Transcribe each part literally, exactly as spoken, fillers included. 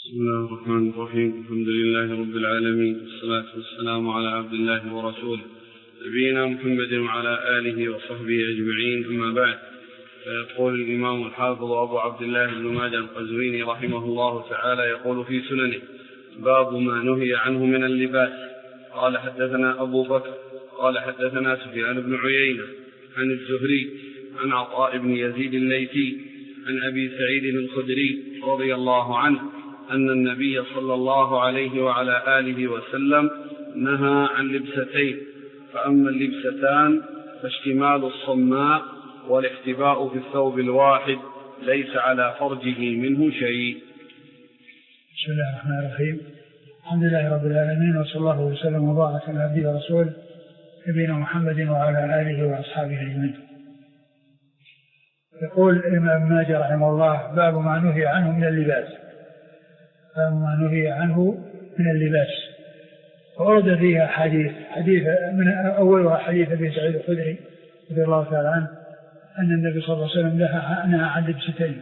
بسم الله الرحمن الرحيم. الحمد لله رب العالمين، والصلاة والسلام على عبد الله ورسوله نبينا محمد وعلى آله وصحبه أجمعين، أما بعد. فيقول الإمام الحافظ أبو عبد الله بن ماجه القزويني رحمه الله تعالى يقول في سننه: باب ما نهي عنه من اللباس. قال حدثنا أبو بكر قال حدثنا سفيان بن عيينة عن الزهري عن عطاء بن يزيد الليثي عن أبي سعيد الخدري رضي الله عنه أن النبي صلى الله عليه وعلى آله وسلم نهى عن لبستين: فأما اللبستان فاشتمال الصماء والاحتباء في الثوب الواحد ليس على فرجه منه شيء. بسم الله الرحمن الرحيم. الحمد لله رب العالمين، وصلى الله وسلم وبارك على عبده ورسوله نبينا محمد وعلى آله وأصحابه أجمعين. يقول الإمام ماجه رحمه الله: باب ما نهي عنه من اللباس. باب ما نهي عنه من اللباس. ورد فيها حديث حديث من أولها حديث أبي سعيد الخدري رضي الله تعالى عنه أن النبي صلى الله عليه وسلم نهى عن لبستين،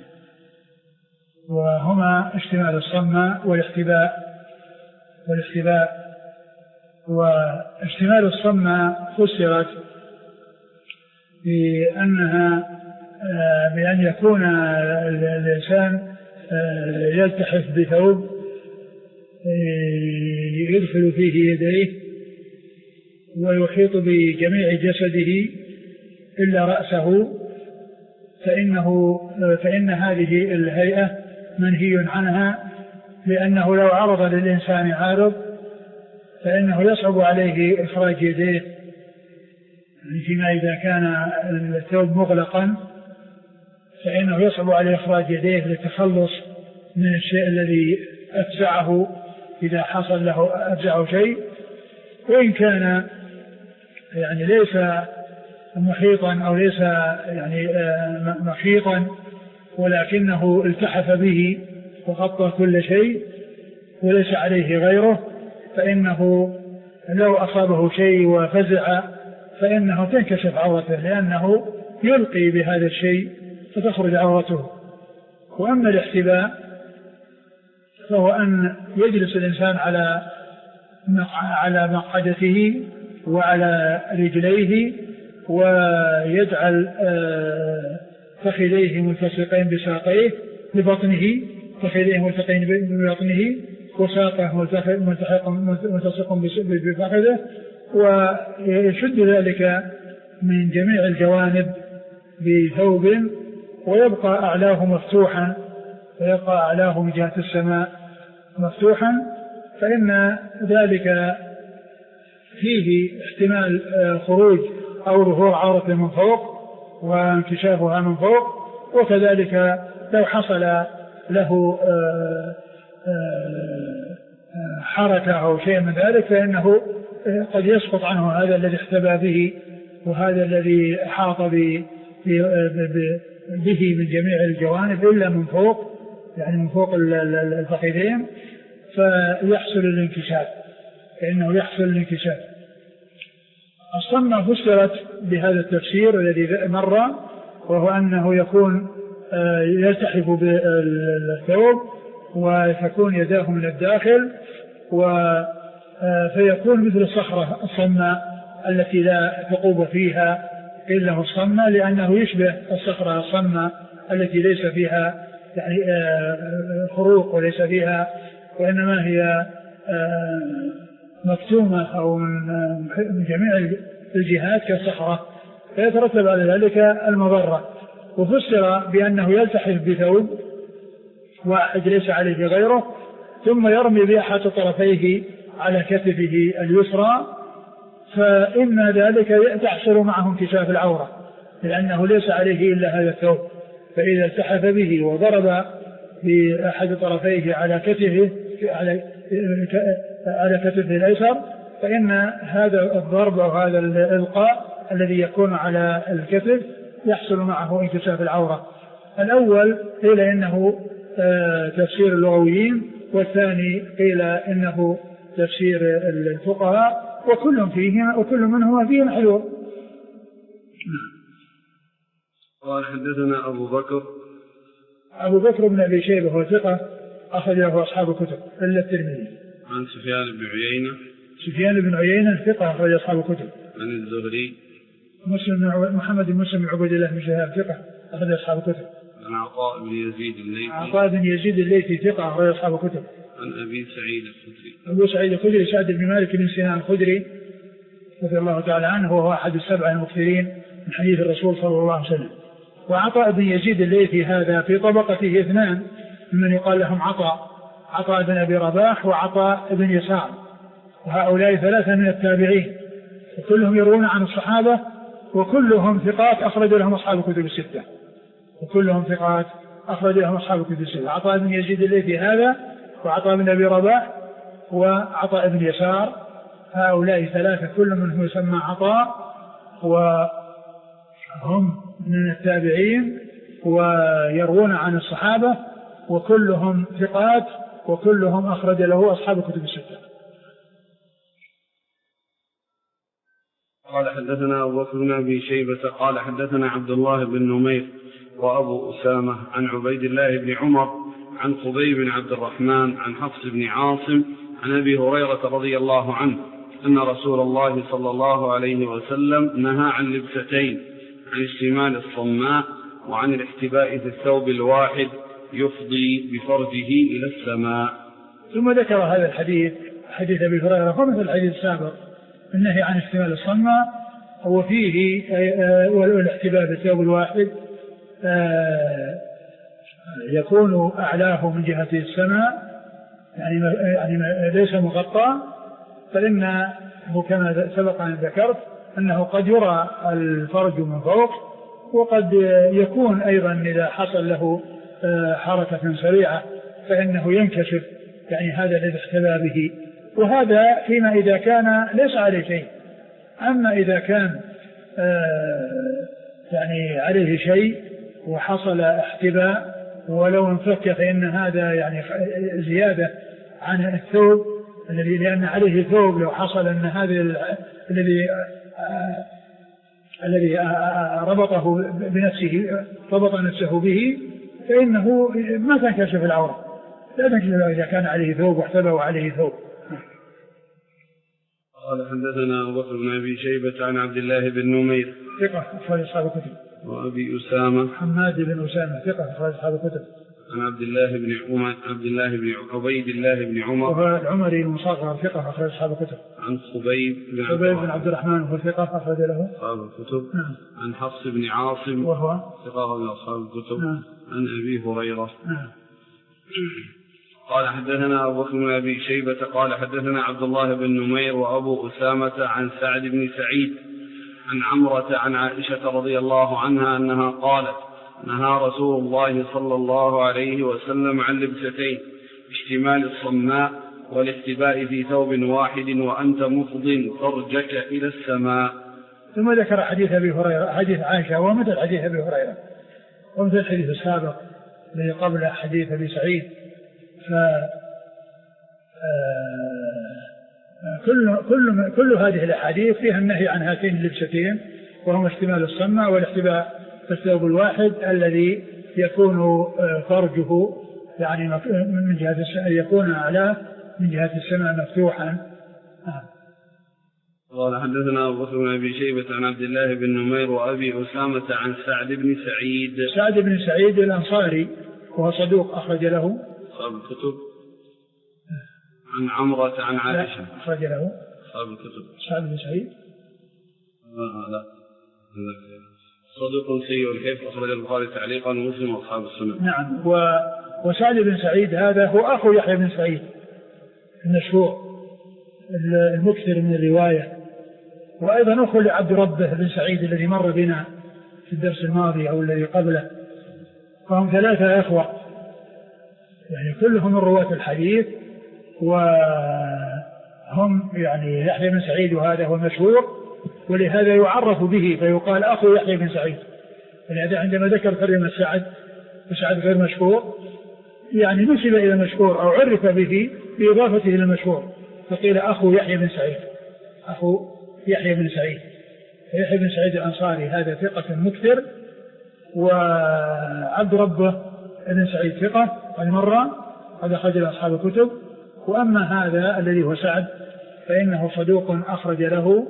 وهما اشتمال الصماء والاحتباء والاحتباء واشتمال الصماء فسرت بأنها بأن يكون الإنسان يلتحف بثوب يدخل فيه يديه ويحيط بجميع جسده إلا رأسه، فإنه فإن هذه الهيئة منهي عنها، لأنه لو عرض للإنسان عارض فإنه يصعب عليه إخراج يديه، فيما إذا كان الثوب مغلقا فإنه يصعب عليه إخراج يديه للتخلص من الشيء الذي أفزعه إذا حصل له أفزعه شيء، وإن كان يعني ليس محيطا أو ليس يعني محيطا ولكنه التحف به وغطى كل شيء وليس عليه غيره، فإنه لو أصابه شيء وفزع فإنه تنكشف عورته، لأنه يلقي بهذا الشيء فتخرج عورته. وأما الاحتباء فهو أن يجلس الإنسان على على مقعدته وعلى رجليه ويجعل فخذيه ملتصقين بساقيه لبطنه، فخذيه ملتصقين ببطنه وساقه ملتصق بفخذه، ويشد ذلك من جميع الجوانب بثوب، ويبقى أعلاه مفتوحا ويبقى أعلاه من جهة السماء مفتوحا، فإن ذلك فيه احتمال خروج أو ظهور عورة من فوق وانكشافها من فوق، وكذلك لو حصل له حركة أو شيء من ذلك فإنه قد يسقط عنه هذا الذي احتبى به وهذا الذي حاط به من جميع الجوانب إلا من فوق، يعني من فوق الفخذين، فيحصل الانكشاف فإنه يحصل الانكشاف. الصمة فسرت بهذا التفسير الذي مر، وهو أنه يكون يلتحف بالثوب وتكون يداه من الداخل، فيكون مثل الصخرة الصماء التي لا ثقوب فيها إلا الصمة، لأنه يشبه الصخرة الصماء التي ليس فيها يعني خروق وليس فيها، وإنما هي مكتومة أو من جميع الجهات كالصخرة، فيترتب على ذلك المضرة. وفسر بأنه يلتحف بثوب واحد ليس عليه غيره، ثم يرمي بأحد طرفيه على كتفه اليسرى، فإن ذلك تحصل معه انكشاف العورة، لأنه ليس عليه إلا هذا الثوب، فإذا التحف به وضرب بأحد طرفيه على كتفه على على كتفه الأيسر، فإن هذا الضرب أو هذا الإلقاء الذي يكون على الكتف يحصل معه انكشاف العورة. الأول قيل إنه تفسير اللغويين، والثاني قيل إنه تفسير الفقهاء، وكل فيهما وكل منهما فيه محذور. قال حدثنا أبو بكر أبو بكر بن أبي شيبة هو ثقة أخرج له أصحاب الكتب إلا الترمذي. عن سفيان بن عيينة. سفيان بن عيينة ثقة أخرج أصحاب الكتب. عن الزهري. مسلم محمد بن مسلم بن عبيد الله بن شهاب ثقة أخرج أصحاب الكتب. عن عطاء بن يزيد الليثي. عطاء بن يزيد الليثي ثقة أخرج أصحاب الكتب. عن أبي سعيد الخدري. أبو سعيد الخدري سعد بن مالك بن سنان الخدري رضي الله تعالى عنه، وهو أحد السبعة المكثرين من حديث الرسول صلى الله عليه وسلم. وعطاء بن يزيد الليثي هذا في طبقته اثنان ممن يقال لهم عطاء، عطاء بن أبي رباح وعطاء بن يسار، وهؤلاء ثلاثة من التابعين وكلهم يروون عن الصحابة وكلهم ثقات أخرج لهم أصحاب الكتب الستة، وكلهم ثقات أخرج لهم أصحاب الكتب الستة. عطاء بن يزيد الليثي هذا وعطاء بن أبي رباح وعطاء بن يسار، هؤلاء ثلاثة كل منهم يسمى عطاء، وهم من التابعين ويروون عن الصحابة وكلهم ثقات وكلهم أخرج له أصحاب الكتب الستة. قال حدثنا أبو بكر بن أبي شيبة قال حدثنا عبد الله بن نمير وأبو أسامة عن عبيد الله بن عمر عن خبيب بن عبد الرحمن عن حفص بن عاصم عن أبي هريرة رضي الله عنه أن رسول الله صلى الله عليه وسلم نهى عن لبستين، عن اشتمال الصماء وعن الاحتباء في الثوب الواحد يفضي بفرجه إلى السماء. ثم ذكر هذا الحديث حديث أبي هريرة ومثل الحديث السابق النهي عن اشتمال الصماء، وفيه والاحتباء في الثوب الواحد يكون أعلاه من جهة السماء يعني يعني ليس مغطى، فإنه كما سبق أن ذكرت أنه قد يرى الفرج من فوق، وقد يكون أيضا إذا حصل له حركة سريعة فإنه ينكشف، يعني هذا الذي احتبى به، وهذا فيما إذا كان ليس عليه شيء. أما إذا كان يعني عليه شيء وحصل احتباء ولو انفك فإن هذا يعني زيادة عن الثوب الذي، لأن عليه ثوب لو حصل أن هذا الذي الذي ربطه بنفسه ربط نفسه به فإنه ما تنكشف العورة، لا تنكشف إذا كان عليه ثوب واحتبى وعليه ثوب. قال حدثنا أبو بكر بن أبي شيبة عن عبد الله بن نمير ثقة أخرج أصحاب الكتب. وأبي أسامة حماد بن أسامة ثقة أخرج أصحاب الكتب. عن عبد الله بن عمر عبد الله بن عبيد الله بن عمر وهو العمري المصغر ثقة أخرج أصحاب الكتب. عن خبيب بن خبيب بن عبد الرحمن وهو ثقة أخرج له أصحاب الكتب. نعم. عن حفص بن عاصم وهو ثقة من أصحاب الكتب. نعم. عن أبي هريرة. نعم. قال حدثنا أبو بكر بن أبي شيبة قال حدثنا عبد الله بن نمير وأبو أسامة عن سعد بن سعيد عن عمرة عن عائشة رضي الله عنها أنها قالت نهى رسول الله صلى الله عليه وسلم عن لبستين، اشتمال الصماء والاحتباء في ثوب واحد وأنت مفض فرجك إلى السماء. ثم ذكر حديث أبي هريرة حديث عائشة ومثل حديث أبي هريرة ومثل الحديث السابق الذي قبل حديث أبي سعيد. ف كل كل كل هذه الاحاديث فيها النهي عن هاتين اللبستين، وهما اشتمال الصماء والاحتباء في الثوب الواحد الذي يكون فرجه يعني من جهة السماء يكون أعلاه من جهة السماء مفتوحا. قال حدثنا أبو بكر بن أبي شيبة عن عبد الله بن نمير وأبي أسامة عن سعد بن سعيد. سعد بن سعيد الأنصاري وهو صدوق أخرج له أصحاب الكتب. عن عمرة عن عائشة أخرج له أصحاب الكتب. سعد بن سعيد آه لا صدوق سيء الحفظ أخرج البخاري تعليقا ومسلم وأصحاب السنة. نعم. و... وسعد بن سعيد هذا هو أخو يحيى بن سعيد المشهور المكثر من الرواية، وأيضا أخو لعبد ربه بن سعيد الذي مر بنا في الدرس الماضي أو الذي قبله، فهم ثلاثة أخوة يعني كلهم من رواة الحديث، وهم يعني يحيى بن سعيد وهذا هو المشهور ولهذا يعرف به فيقال أخو يحيى بن سعيد. ولهذا عندما ذكر كلمة سعد وسعد غير مشهور يعني نسب إلى المشهور أو عرف به بإضافته إلى المشهور، فقيل أخو يحيى بن سعيد أخو يحيى بن سعيد. يحيى بن سعيد الأنصاري هذا ثقة مكثر، وعبد ربه بن سعيد ثقة المرة، هذا أخرج له أصحاب الكتب. وأما هذا الذي هو سعد فإنه صدوق أخرج له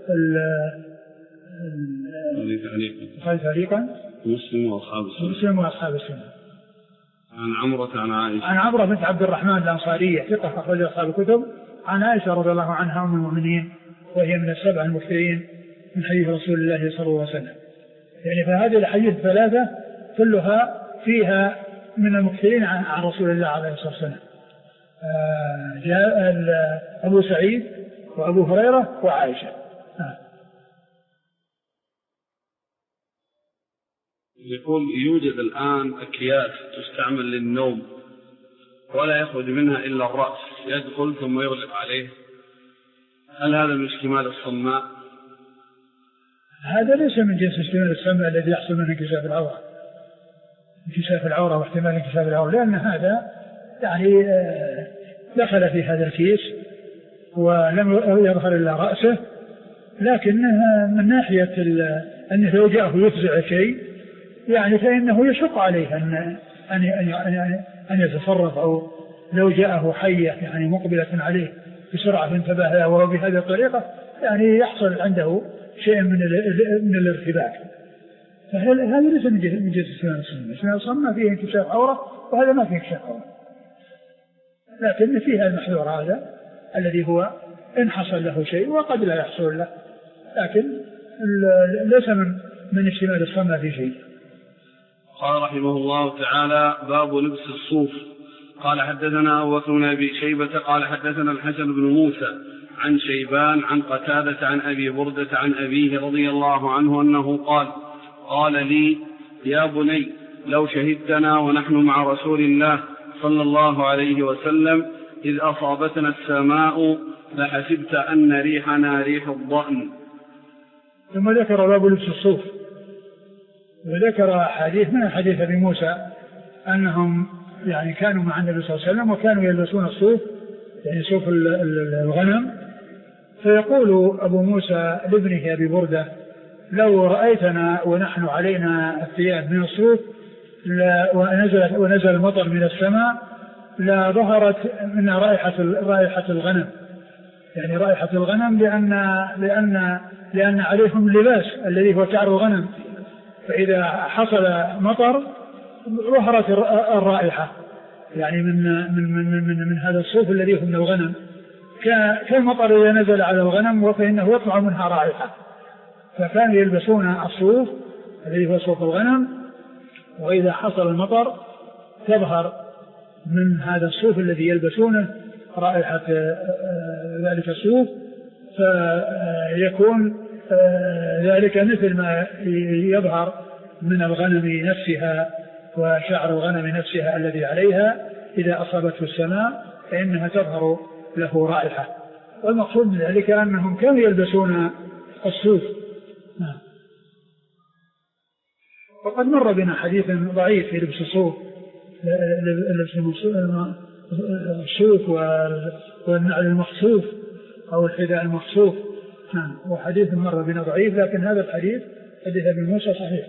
البخاري تعليقا مسلم وأصحاب السنة مسلم وأصحاب السنة. عن عمرة عن عائشة عن عمرة بنت عبد الرحمن الأنصارية ثقة أخرج أصحاب الكتب. عن عائشة رضي الله عنها أم المؤمنين وهي من السبع المكثرين من حديث رسول الله صلى الله عليه وسلم. يعني فهذه الحديث الثلاثة كلها فيها من المكثرين عن رسول الله عليه الصلاة والسلام. آه جاء أبو سعيد وأبو هريرة وعائشة. آه. يقول يوجد الآن أكياس تستعمل للنوم ولا يخرج منها إلا الرأس يدخل ثم يغلق عليه، هل هذا من اشتمال الصماء؟ هذا ليس من جنس اشتمال الصماء الذي يحصل منه انكشاف العورة انكشاف العورة واحتمال انكشاف العورة، لأن هذا يعني دخل في هذا الكيس ولم يظهر إلا رأسه، لكن من ناحية أنه لو جاءه يفزع شيء يعني فإنه يشق عليه أن أن أن أن يتصرف، أو لو جاءه حية يعني مقبلة عليه بسرعة انتبه له وهو بهذه الطريقة يعني يحصل عنده شيء من من الارتباك. فهذا ليس من جنس اشتمال الصماء. اشتمال الصماء فيه انكشاف عورة وهذا ما فيه انكشاف عورة، لكن فيها المحذور هذا الذي هو إن حصل له شيء وقد لا يحصل له، لكن ليس من من اشتمال الصماء في شيء. قال رحمه الله تعالى: باب لبس الصوف. قال حدثنا أبو بكر بن أبي شيبة قال حدثنا الحسن بن موسى عن شيبان عن قتادة عن أبي بردة عن أبيه رضي الله عنه أنه قال: قال لي: يا بني لو شهدتنا ونحن مع رسول الله صلى الله عليه وسلم إذ أصابتنا السماء لحسبت أن ريحنا ريح الضأن. ثم ذكر باب لبس الصوف، وذكر حديث من حديث أبي موسى أنهم يعني كانوا مع النبي صلى الله عليه وسلم وكانوا يلبسون الصوف يعني صوف الغنم، فيقول أبو موسى لابنه أبي بردة: لو رأيتنا ونحن علينا الثياب من الصوف ونزل, ونزل المطر من السماء لا ظهرت من رائحة, رائحة الغنم، يعني رائحة الغنم لأن, لأن, لأن عليهم لباس الذي هو شعر الغنم، فإذا حصل مطر ظهرت الرائحة يعني من, من, من, من, من هذا الصوف الذي هو من الغنم، كالمطر إذا نزل على الغنم فإنه يطلع منها رائحة. فكانوا يلبسون الصوف الذي هو صوف الغنم، وإذا حصل المطر تظهر من هذا الصوف الذي يلبسونه رائحة ذلك الصوف، فيكون ذلك مثل ما يظهر من الغنم نفسها وشعر الغنم نفسها الذي عليها إذا أصابته السماء فإنها تظهر له رائحة. والمقصود من ذلك أنهم كانوا يلبسون الصوف. نعم. وقد مر بنا حديث ضعيف في لبس الصوف، الصوف والنعل المخصوف أو الحذاء المخصوف، نعم، وحديث مر بنا ضعيف، لكن هذا الحديث حديث ابن موسى صحيح.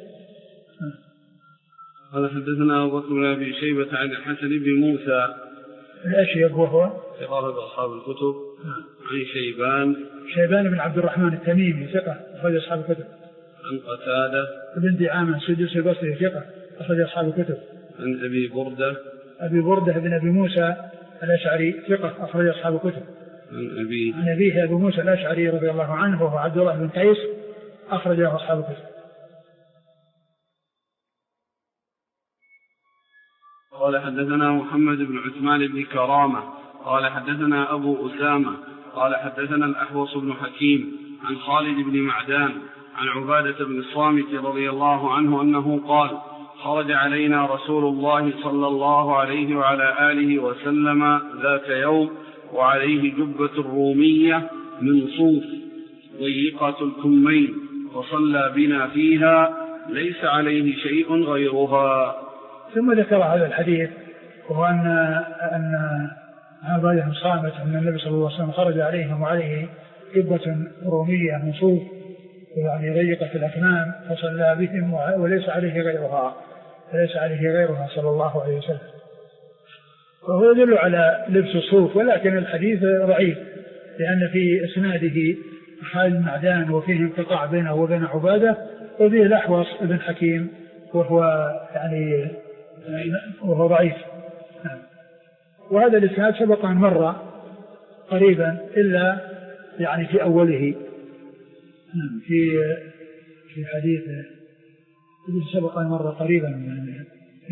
هذا حدثنا أبو بكر بن أبي شيبة عن الحسن بن موسى الأشيب وهو ثقة أصحاب الكتب عن شيبان شيبان بن عبد الرحمن التميمي ثقة أخرج أصحاب الكتب عن قتادة بن دعامة السدوسي البصري ثقة أخرج أصحاب الكتب عن أبي بردة أبي بردة بن أبي موسى الأشعري ثقة أخرج أصحاب الكتب عن أبي عن أبيه أبي موسى الأشعري رضي الله عنه وهو عبد الله بن قيس أخرج له أصحاب الكتب. قال حدثنا محمد بن عثمان بن كرامة قال حدثنا أبو أسامة قال حدثنا الأحوص بن حكيم عن خالد بن معدان عن عبادة بن الصامت رضي الله عنه أنه قال: خرج علينا رسول الله صلى الله عليه وعلى آله وسلم ذات يوم وعليه جبة رومية من صوف ضيقة الكمين وصلى بنا فيها ليس عليه شيء غيرها. ثم ذكر هذا الحديث وهو أن أن عبادة بن الصامت أن النبي صلى الله عليه وسلم خرج عليهم وعليه جبة رومية من صوف يعني ضيقة الأكمام فصلى بهم وليس عليه غيرها وليس عليه غيرها صلى الله عليه وسلم. وهو يدل على لبس الصوف، ولكن الحديث ضعيف لأن في إسناده خالد معدان وفيه انقطاع بينه وبين عبادة، وفيه الأحوص بن حكيم وهو يعني وهو ضعيف. وهذا الإسناد سبق أن مر قريبا إلا يعني في أوله في في حديث سبق أن مر قريبا من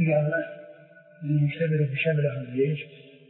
شمله في شمله الجيش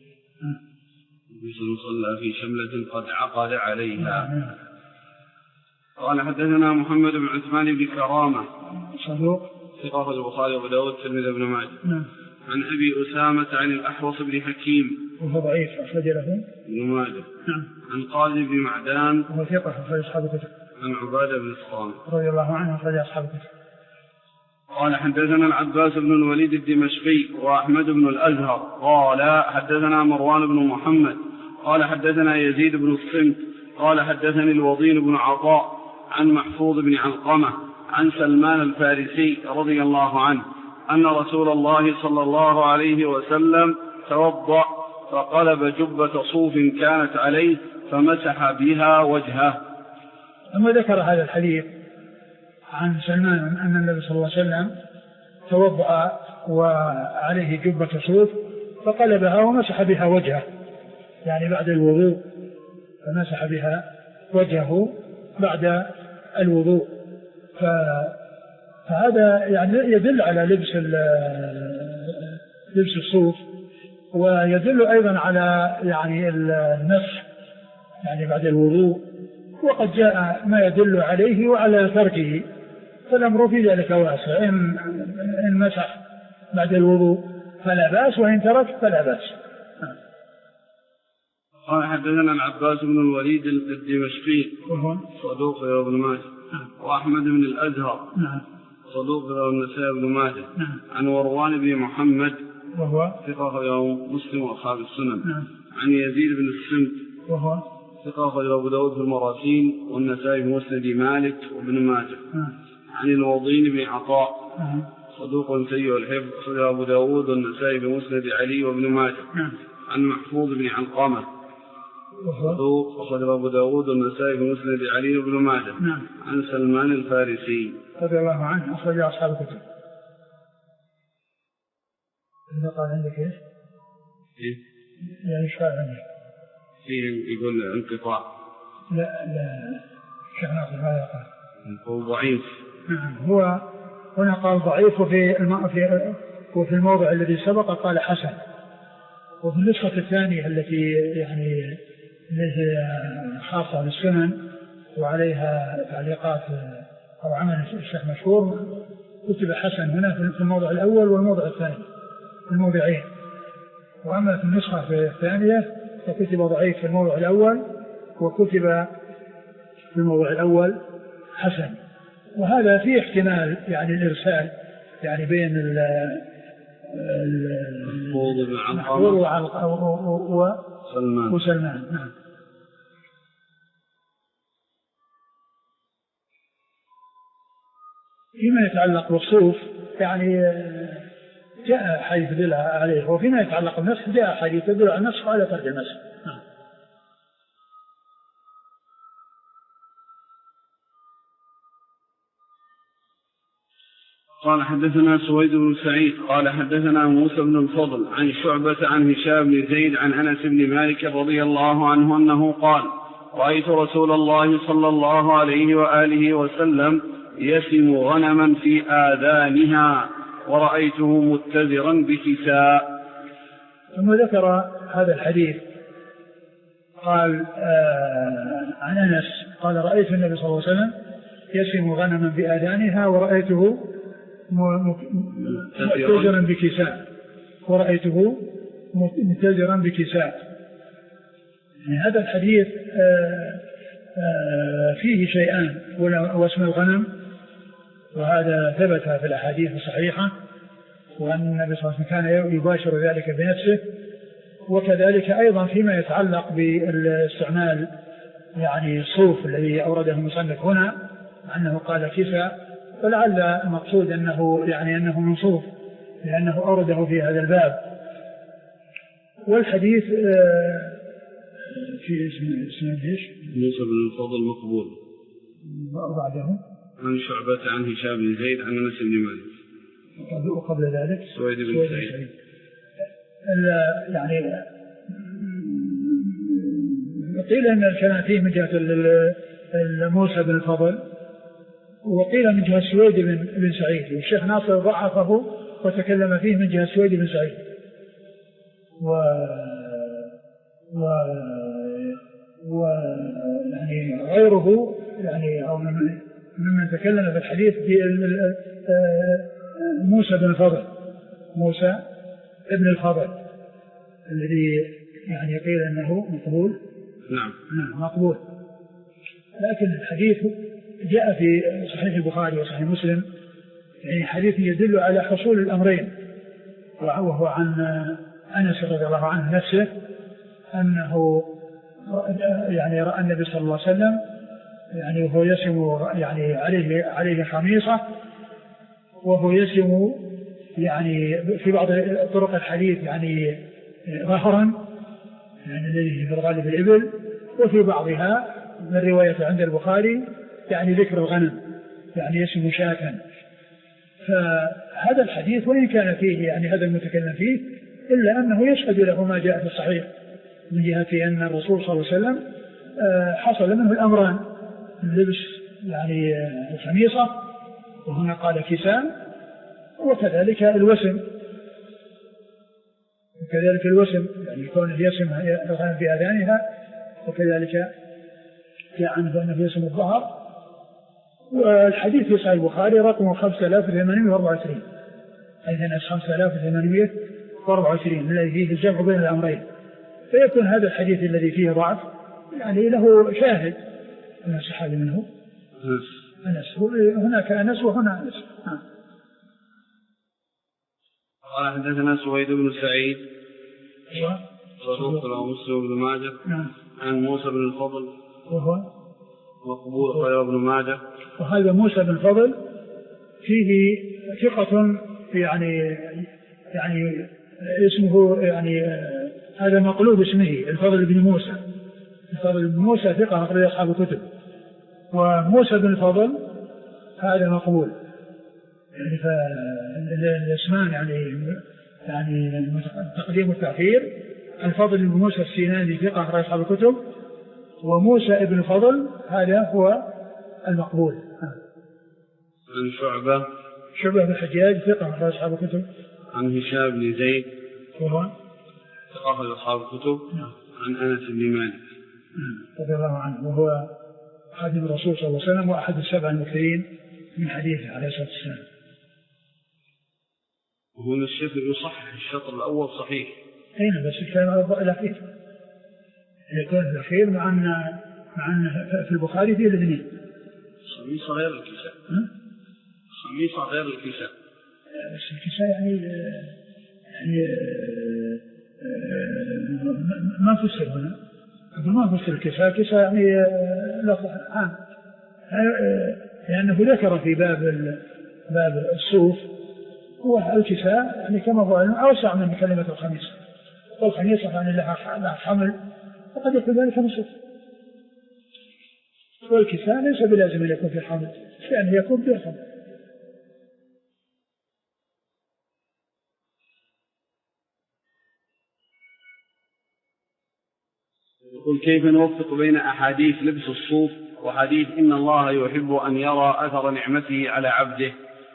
صلى في شملة قد عقد عليها. قال حدثنا محمد بن عثمان بن كرامة صدوق ثقة البخاري وأبو داود والترمذي بن ماجه عن أبي أسامة عن الأحوص بن حكيم وهو ضعيف أخرج له ابن ماجه عن خالد بن معدان وهو ثقة أخرج أصحاب الكتب عن عبادة بن الصامت رضي الله عنه أخرج أصحاب الكتب. قال حدثنا العباس بن الوليد الدمشقي وأحمد بن الأزهر قال حدثنا مروان بن محمد قال حدثنا يزيد بن الصمت قال حدثني الوضين بن عطاء عن محفوظ بن علقمة عن سلمان الفارسي رضي الله عنه أن رسول الله صلى الله عليه وسلم توضأ فقلب جبة صوف كانت عليه فمسح بها وجهه. ثم ذكر هذا الحديث عن سلمان أن النبي صلى الله عليه وسلم توضأ وعليه جبة صوف فقلبها ومسح بها وجهه، يعني بعد الوضوء، فمسح بها وجهه بعد الوضوء. فهذا يعني يدل على لبس لبس الصوف، ويدل أيضا على يعني المسح يعني بعد الوضوء، وقد جاء ما يدل عليه وعلى تركه، فالأمر في ذلك واسع، إن, إن مسح بعد الوضوء فلا بأس، وإن ترك فلا بأس. قال حدثنا العباس بن الوليد الدمشقي صدوق رواه ابن ماجه وأحمد بن الأزهر صدوق رواه النسائي بن ماجه عن مروان بن محمد وهو ثقة رواه مسلم وأصحاب السنن عن يزيد بن الصمت وهو ثقة رواه أبو داود في المراسيل والنسائي في مسند مالك وابن ماجه عن الوضين بن عطاء صدوق سيء الحفظ رواه أبو داود والنسائي في مسند علي وابن ماجه عن محفوظ بن علقمة صدوق أخرج أبو داود والنسائي في مسند علي وابن ماجه عن سلمان الفارسي رضي الله عنه أخرج أصحاب الكتب. إذا قال عندك إيش؟ إيه؟ يعني إيش قال عندك؟ فيه يقول انقطاع. لا لا شيخ ناصر ماذا قال؟ هو ضعيف. نعم هو هنا قال ضعيف، وفي الم... في وفي الموضع الذي سبق قال حسن، وفي النسخة الثانية التي يعني التي خاصة بالسنن وعليها تعليقات أو عمل الشيخ مشهور كتب حسن هنا في الموضع الأول والموضع الثاني في الموضعين، وأما في النسخة الثانية فكتب ضعيف في الموضع الأول وكتب في الموضع الأول حسن. وهذا فيه احتمال يعني الإرسال يعني بين ال المحفوظ وسلمان وسلمان نعم. فيما يتعلق بالصوف يعني جاء حديث دل عليه، وفيما يتعلق بالنسخ جاء حديث يدل على النسخ على ترك النسخ. نعم. قال حدثنا سويد بن سعيد قال حدثنا موسى بن الفضل عن شعبة عن هشام بن زيد عن أنس بن مالك رضي الله عنه أنه قال رأيت رسول الله صلى الله عليه وآله وسلم يسم غنما في آذانها ورأيته متزرا بكساء. ثم ذكر هذا الحديث قال آه عن أنس قال رأيت النبي صلى الله عليه وسلم يسم غنما بآذانها ورأيته متزرا بكساء ورأيته متزرا بكساء. يعني هذا الحديث آآ آآ فيه شيئان، واسم الغنم وهذا ثبت في الأحاديث الصحيحة، وأن النبي صلى الله عليه وسلم كان يباشر ذلك بنفسه، وكذلك أيضا فيما يتعلق بالاستعمال يعني الصوف الذي أورده المصنف هنا أنه قال كساء، فلعل المقصود أنه يعني أنه منصوف لأنه أورده في هذا الباب. والحديث في اسم ايش؟ موسى بن الفضل مقبول. بعده عن شعبة عن هشام بن زيد عن أنس بن مالك. وقبل ذلك سويد بن سعيد. يعني قيل أن الكلام فيه من جهة موسى بن الفضل، وقيل من جهة سويد بن سعيد، والشيخ ناصر ضعفه وتكلم فيه من جهة سويد بن سعيد. و و و يعني غيره يعني أو ممن تكلم في الحديث موسى بن الفضل، موسى ابن الفضل الذي يعني قيل أنه مقبول. نعم نعم مقبول. لكن الحديث جاء في صحيح البخاري وصحيح مسلم يعني حديث يدل على حصول الأمرين، وهو عن أنس رضي الله عنه نفسه أنه يعني رأى النبي صلى الله عليه وسلم يعني وهو يسم يعني عليه عليه خميصة، وهو يسم يعني في بعض طرق الحديث يعني ظهرا يعني الذي في الغالب الإبل، وفي بعضها من رواية عند البخاري يعني ذكر الغنم يعني يسم شاة. فهذا الحديث وإن كان فيه يعني هذا المتكلم فيه إلا أنه يشهد له ما جاء في الصحيح من جهة أن الرسول صلى الله عليه وسلم حصل منه الأمران، اللبس يعني الخميصة وهنا قال كسان، وكذلك الوسم وكذلك الوسم يعني يكون يسم الغنم في أذانها، وكذلك جاء عنه أنه يسم الظهر. والحديث في صحيح البخاري رقم خمسة آلاف وثمانمائة وأربعة وعشرين، أيضا خمسة آلاف وثمانمائة وأربعة وعشرين الذي فيه الجمع بين الأمرين، فيكون هذا الحديث الذي فيه ضعف يعني له شاهد من الصحابي منه أنس، هناك أنس وهنا أنس. قال حدثنا سويد بن سعيد ايوه صدوق رواه مسلم بن ماجه عن موسى بن الفضل وهو مقبول رواه ابن ماجه. وهذا موسى بن الفضل فيه ثقة يعني يعني اسمه يعني هذا مقلوب اسمه الفضل بن موسى، الفضل بن موسى ثقة أخرج أصحاب الكتب، وموسى بن الفضل هذا مقبول يعني فالاسمان يعني يعني التقديم والتأخير. الفضل بن موسى السيناني ثقة أخرج أصحاب الكتب، وموسى ابن الفضل هذا هو المقبول. عن شعبة شعبة بن الحجاج ثقة أخرج أصحاب الكتب. عن هشام بن زيد وهو ثقة أخرج أصحاب الكتب. عن أنس بن مالك رضي الله عنه وهو خادم الرسول صلى الله عليه وسلم وأحد السبع المكثرين من حديثه عليه الصلاة والسلام. وهنا الشيخ يصحح الشطر الأول صحيح. أين بس الكلام على الضوء الأخير يكون في الأخير مع أن مع أن في البخاري فيه الاثنين. خميصة غير الكساء. خميصة غير الكساء. بس الكساء يعني يعني ما فسر هنا. ما فسر الكساء، كساء يعني لفظ عام. لأنه ذكر في باب باب الصوف هو الكساء يعني كما هو أوسع من كلمة الخميصة، والخميصة يعني لها حمل وقد يكون ذلك من صوف، والكساء ليس بلازم أن يكون في حمل لأنه يكون في حمل. يقول كيف نوفق بين أحاديث لبس الصوف وحديث إن الله يحب أن يرى أثر نعمته على عبده؟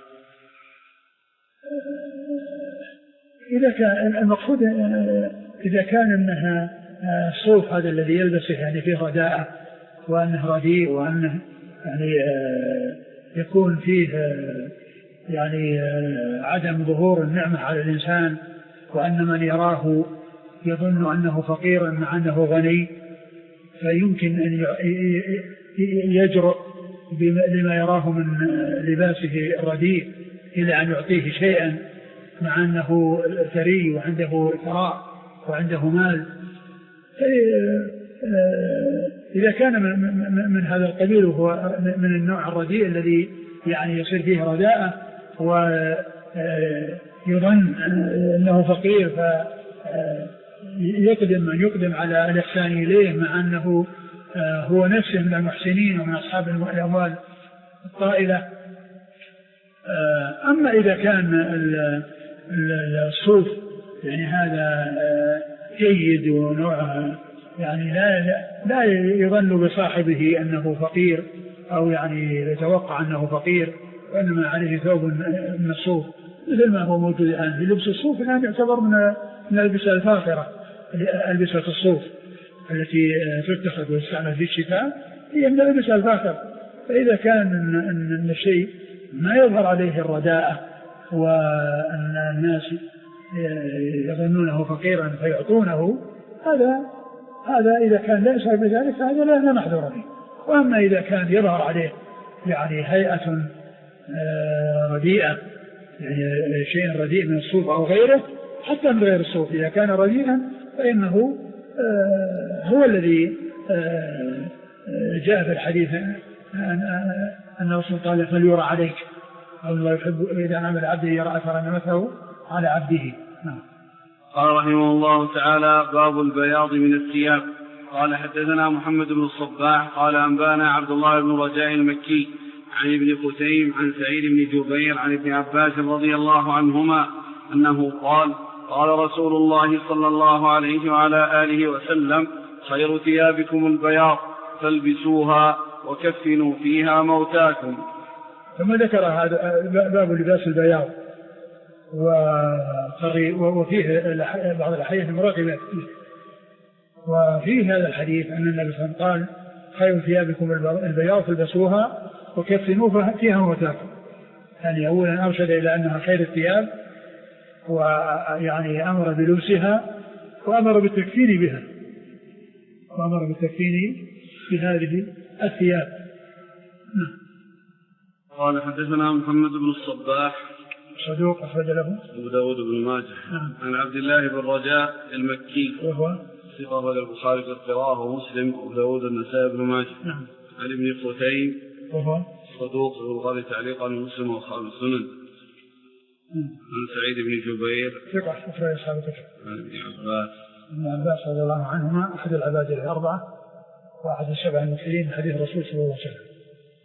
إذا كان المقصود إذا كان أنها الصوف هذا الذي يلبسه يعني فيه رداءة وأنه رديء وأنه يعني يكون فيه يعني عدم ظهور النعمة على الإنسان، وأن من يراه يظن أنه فقير مع أنه غني، فيمكن أن يجرؤ لما يراه من لباسه الرديء إلى أن يعطيه شيئا مع أنه ثري وعنده ثراء وعنده مال. إذا كان من هذا القبيل وهو من النوع الرديء الذي يعني يصير فيه رداءة ويظن أنه فقير يقدم من يقدم على الإحسان إليه مع أنه هو نفسه من المحسنين ومن أصحاب الأموال الطائلة. أما إذا كان الصوف يعني هذا جيد ونوعه يعني لا لا يظن بصاحبه أنه فقير أو يعني يتوقع أنه فقير، وإنما عليه ثوب من الصوف مثل ما هو موجود الآن في لبس الصوف. الآن يعتبر من من الألبسة الفاخرة، ألبسة الصوف التي تتخذ وتستعمل في الشتاء هي من الألبسة الفاخرة. فإذا كان أن الشيء ما يظهر عليه الرداءة وأن الناس يظنونه فقيرا فيعطونه، هذا هذا إذا كان لا يسعى بذلك فهذا لا نحذر به. وأما إذا كان يظهر عليه يعني هيئة رديئة، يعني شيء رديء من الصوف أو غيره، حتى من غير الصوف إذا كان رديئا فإنه هو الذي جاء في الحديث أن الرسول قال فليرى عليك، أو الله يحب إذا عمل عبده يرى أثر نعمته على عبده. نعم. قال رحمه الله تعالى: باب البياض من الثياب. قال حدثنا محمد بن الصباح قال أنبانا عبد الله بن رجاء المكي عن ابن خثيم عن سعيد بن جبير عن ابن عباس رضي الله عنهما أنه قال: قال رسول الله صلى الله عليه وعلى آله وسلم: خير ثيابكم البياض فالبسوها وكفنوا فيها موتاكم. ثم ذكر هذا باب لباس البياض، وفيه بعض الأحاديث المراغبة فيه. وفيه هذا الحديث أن النبي صلى الله عليه وسلم قال: خير ثيابكم البياض فالبسوها وكفنوا فيها موتاكم. يعني أولا أرشد إلى أنها خير الثياب، ويعني أمر بلبسها وأمر بالتكفين بها، وأمر بالتكفين بهذه الثياب. قال حدثنا محمد بن الصباح صدوق أخرج له أبو داود بن ماجه عن عبد الله بن رجاء المكي وهو ثقة أخرج البخاري في القراءة ومسلم وأبو داود النسائي بن ماجه. نعم. عن ابن خثيم وهو صدوق البخاري تعليقا ومسلم وأصحاب السنن. عن سعيد بن جبير ثقة أخرج أصحاب الكتب. عن ابن عباس ابن عباس رضي الله عنهما أحد العباد الأربعة وأحد السبع المكثرين حديث الرسول صلى الله عليه وسلم.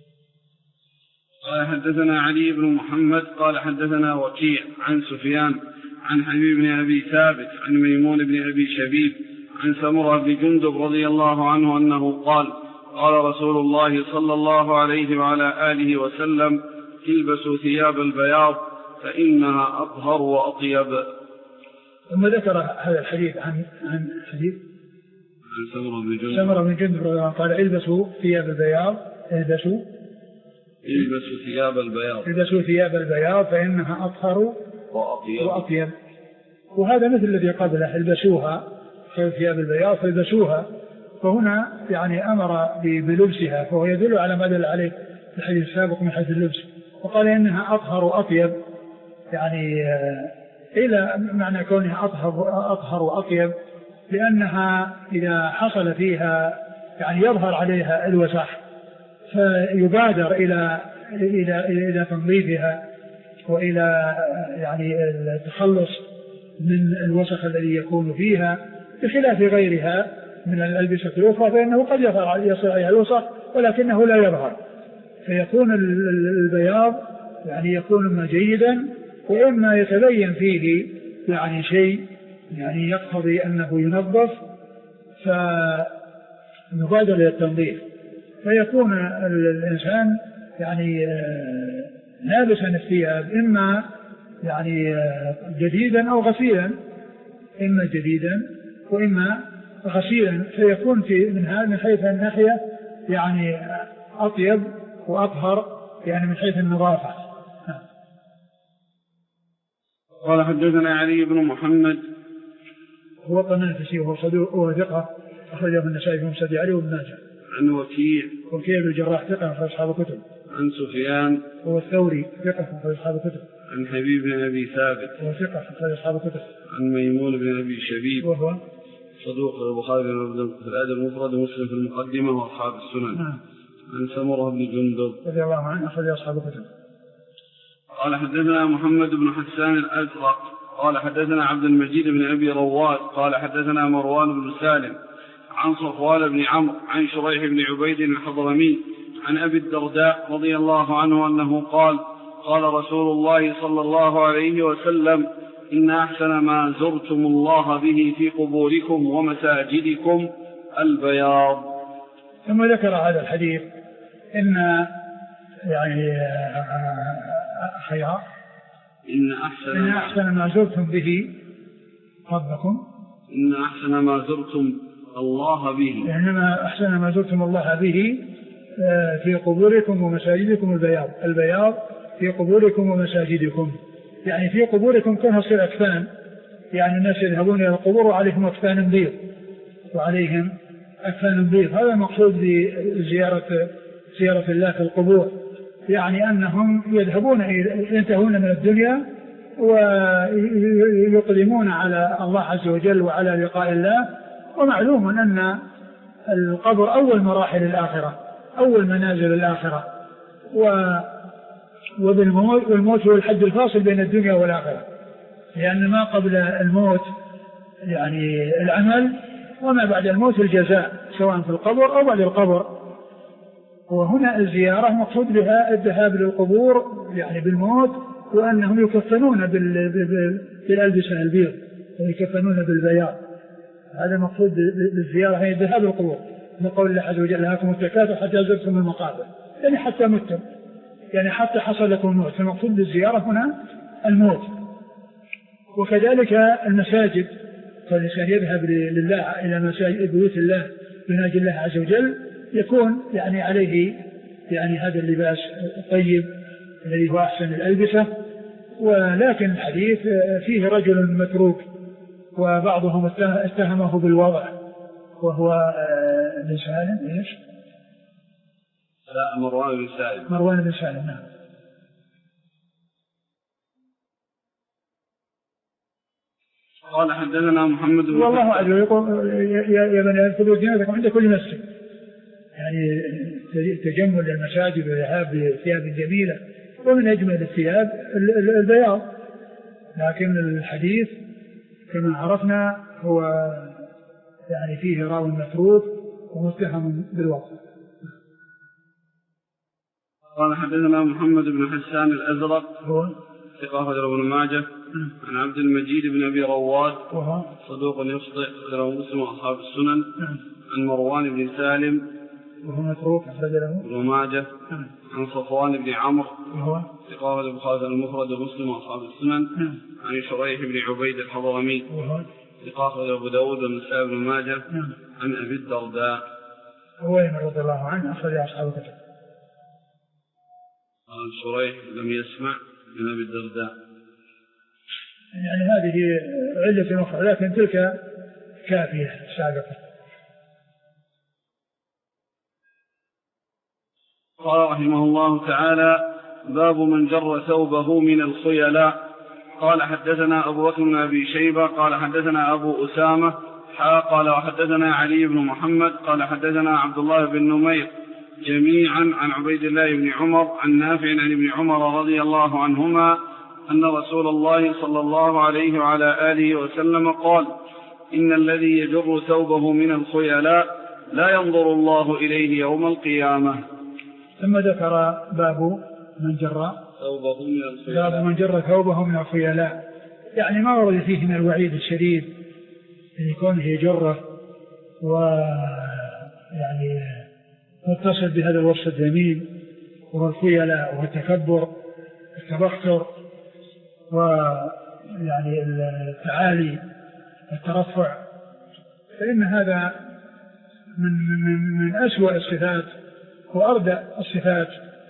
قال حدثنا علي بن محمد قال حدثنا وكيع عن سفيان عن حبيب بن أبي ثابت عن ميمون بن أبي شبيب عن سمرة بن جندب رضي الله عنه أنه قال: قال رسول الله صلى الله عليه وعلى آله وسلم: البسوا ثياب البياض فإنها أطهر وأطيب. ثم ذكر هذا الحديث عن عن حديث عن سمرة بن جندب سمرة بن جندب رضي الله عنه قال: البسوا ثياب البياض البسوا البسوا ثياب البياض البسوا ثياب البياض فإنها أطهر وأطيب. وأطيب. وهذا مثل الذي قبله: البسوها خير ثياب البياض فالبسوها. فهنا يعني أمر بلبسها، فهو يدل على ما دل عليه الحديث السابق من حيث اللبس. وقال إنها أطهر وأطيب، يعني إلى معنى كونها أطهر أطهر وأطيب، لأنها إذا حصل فيها يعني يظهر عليها الوسخ فيبادر إلى إلى إلى تنظيفها وإلى يعني التخلص من الوسخ الذي يكون فيها، بخلاف غيرها من الألبسة الأخرى فإنه قد يظهر يصير عليها الوسخ ولكنه لا يظهر، فيكون البياض يعني يكون إما جيدا وإما يتبين فيه يعني شيء يعني يقتضي أنه ينظف فنبادر إلى التنظيف، فيكون الإنسان يعني لابسا الثياب إما يعني جديدا أو غسيلا، إما جديدا وإما غسيلا، فيكون في من هذا من حيث الناحية يعني أطيب وأطهر يعني من حيث النظافة. قال حدثنا علي بن محمد هو الطنافسي وهو صدوق وهو ثقة أخرجه النسائي في مسند علي وابن ماجه. عن وكيع وكيع بن الجراح ثقة أخرج أصحاب الكتب. عن سفيان هو الثوري ثقة أخرج أصحاب الكتب. عن حبيب بن أبي ثابت وهو ثقة أخرج أصحاب الكتب. عن ميمون بن أبي شبيب وهو صدوق البخاري في الأدب المفرد ومسلم في المقدمة وأصحاب السنن. نعم. عن سمرة بن جندب رضي الله عنه أخرج أصحاب الكتب. قال حدثنا محمد بن حسان الأزرق قال حدثنا عبد المجيد بن أبي رواد قال حدثنا مروان بن سالم عن صفوان بن عمرو عن شريح بن عبيد الحضرمي عن أبي الدرداء رضي الله عنه أنه قال قال رسول الله صلى الله عليه وسلم إن أحسن ما زرتم الله به في قبوركم ومساجدكم البياض. ثم ذكر هذا الحديث إن يعني خير إن أحسن, إن أحسن ما زرتم به ربكم إن أحسن ما زرتم الله به إنما أحسن ما زرتم الله به في قبوركم ومساجدكم البياض. البياض في قبوركم ومساجدكم، يعني في قبوركم كونها تصير أكفان، يعني الناس يذهبون إلى القبور وعليهم أكفان بيض وعليهم أكفان بيض. هذا المقصود بزيارة زيارة الله في القبور، يعني أنهم يذهبون ينتهون من الدنيا ويقدمون على الله عز وجل وعلى لقاء الله. ومعلوم أن القبر أول مراحل الآخرة، أول منازل الآخرة، وبالموت والموت هو الحد الفاصل بين الدنيا والآخرة، لأن ما قبل الموت يعني العمل، وما بعد الموت الجزاء سواء في القبر أو بعد القبر. وهنا الزيارة مقصود بها الذهاب للقبور يعني بالموت، وأنهم يكفنون بالألبسة البيض ويكفنون بالبياض. هذا مقصود بالزيارة، هي الذهاب للقبور، من قول الله عز وجل هاكم التكاثر حتى زرتم المقابر، يعني حتى متم، يعني حتى حصل لكم الموت. فالمقصود بالزيارة هنا الموت. وكذلك المساجد، فالإنسان يذهب لله إلى مساجد بيوت الله يناجي الله عز وجل، يكون يعني عليه يعني هذا اللباس الطيب الذي هو أحسن الألبسة. ولكن الحديث فيه رجل متروك، وبعضهم اتهمه بالوضع، وهو بن سالم إيش؟ لا مروان بن سالم. مروان بن سالم نعم. قال حدثنا محمد بن والله أعلم. يقول يا بني اذكروا دينكم عند كل مسجد، يعني تجمل المساجد والذهاب بثياب جميلة، ومن أجمل الثياب البياض. لكن الحديث كما عرفنا هو يعني فيه راو متروك ومتهم بالوقت. قال حدثنا محمد بن حسان الأزرق هو ثقة أخرجه ابن ماجه عن عبد المجيد بن أبي رواد وهو صدوق يخطئ أخرجه مسلم وأصحاب السنن. عن مروان بن سالم وهو متروك أخرجه ابن ماجه. عن صفوان بن عمرو وهو ثقة أخرجه البخاري المفرد ومسلم وأصحاب السنن. عن شريح بن عبيد الحضرمي وهو ثقة أخرجه أبو داود والنسائي بن ماجه. عن أبي الدرداء هو رضي الله عنه أخرج أصحاب الكتب. قال شريح لم يسمع من أبي الدرداء، يعني هذه علة أخرى، لكن تلك كافية سابقة. قال رحمه الله تعالى باب من جر ثوبه من الخيلاء. قال حدثنا أبو بكر بن أبي شيبة قال حدثنا أبو أسامة حا قال وحدثنا علي بن محمد قال حدثنا عبد الله بن نمير جميعا عن عبيد الله بن عمر عن نافع عن ابن عمر رضي الله عنهما أن رسول الله صلى الله عليه وعلى آله وسلم قال إن الذي يجر ثوبه من الخيلاء لا ينظر الله إليه يوم القيامة. ثم ذكر باب من جر ثوبه من الخيلاء باب من جر ثوبه من الخيلاء، يعني ما ورد فيه من الوعيد الشديد أن يكون هي جره ويعني متصل بهذا الوصف الذميم وهو الخيلاء وهو التكبر التبختر ويعني التعالي الترفع، فإن هذا من من من أسوأ الصفات وأردأ الصفات.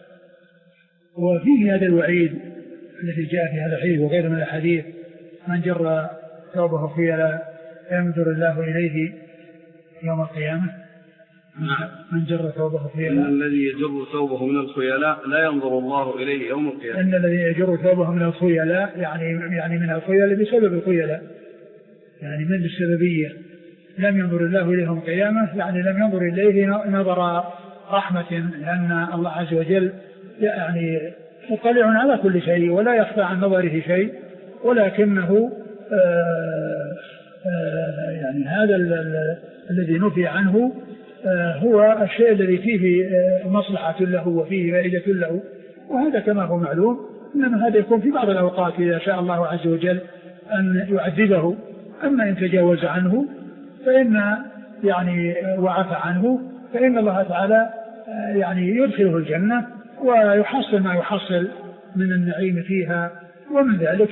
وفيه هذا الوعيد الذي جاء في هذا الحديث وغيره من الحديث من جر ثوبه خيلاء ينظر الله إليه يوم القيامة. من جر ثوبه خيلاء إن الذي يجر ثوبه من الخيلاء لا ينظر الله إليه يوم القيامة. إن الذي يجر ثوبه من الخيلاء يعني يعني من الخيلاء بسبب الخيلاء، يعني من السببية لم ينظر الله إليه يوم القيامة، يعني لم ينظر إليه نظر رحمة، لأن الله عز وجل يعني مطلع على كل شيء ولا يخفى عن نظره شيء، ولكنه آه آه يعني هذا الذي نفي عنه آه هو الشيء الذي فيه آه مصلحة له وفيه فائدة له، وهذا كما هو معلوم، إنما هذا يكون في بعض الأوقات إذا شاء الله عز وجل أن يعذبه. أما إن تجاوز عنه فإن يعني وعفى عنه فإن الله تعالى يعني يدخله الجنة ويحصل ما يحصل من النعيم فيها. ومن ذلك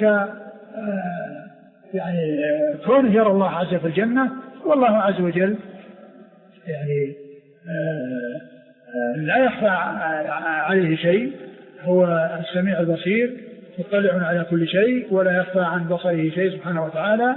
يعني كونه يرى الله عز وجل في الجنة، والله عز وجل يعني لا يخفى عليه شيء، هو السميع البصير مطلع على كل شيء ولا يخفى عن بصره شيء سبحانه وتعالى.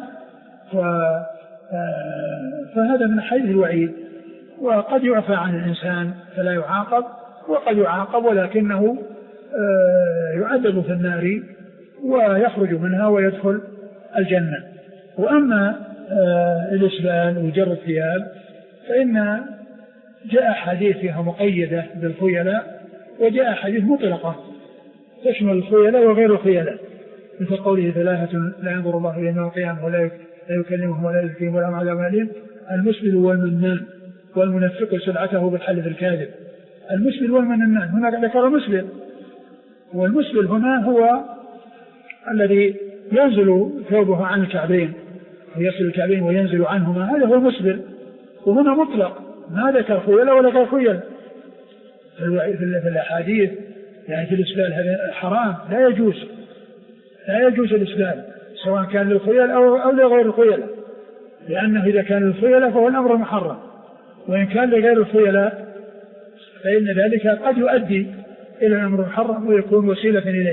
فهذا من حيث الوعيد. وقد يعفى عن الإنسان فلا يعاقب، وقد يعاقب ولكنه يعذب في النار ويخرج منها ويدخل الجنة. وأما الإسبال وجر الثياب فإن جاء حديث فيها مقيدة بالخيلاء، وجاء حديث مطلقة تشمل الخيلاء وغير الخيلاء، مثل قوله ثلاثة لا ينظر الله إليهم يوم القيامة ولا يكلمهم ولا يزكيهم ولا عذاب أليم: المسبل والمنان والمنفق سلعته بالحلف الكاذب. المسبل والمنان هنا ذكر المسبل، والمسبل هنا هو الذي ينزل ثوبه عن الكعبين ويصل الكعبين وينزل عنهما، هذا هو المسبل. وهنا مطلق ما ذكر خيلاء ولا غير خيلاء. في الأحاديث يعني في الإسبال هذا حرام، لا يجوز لا يجوز الإسبال سواء كان للخيلاء أو, أو لغير الخيلاء، لأنه إذا كان للخيلاء فهو الأمر محرم، وإن كان لغير الخيلاء فإن ذلك قد يؤدي إلى الأمر المحرم ويكون وسيلة إليه.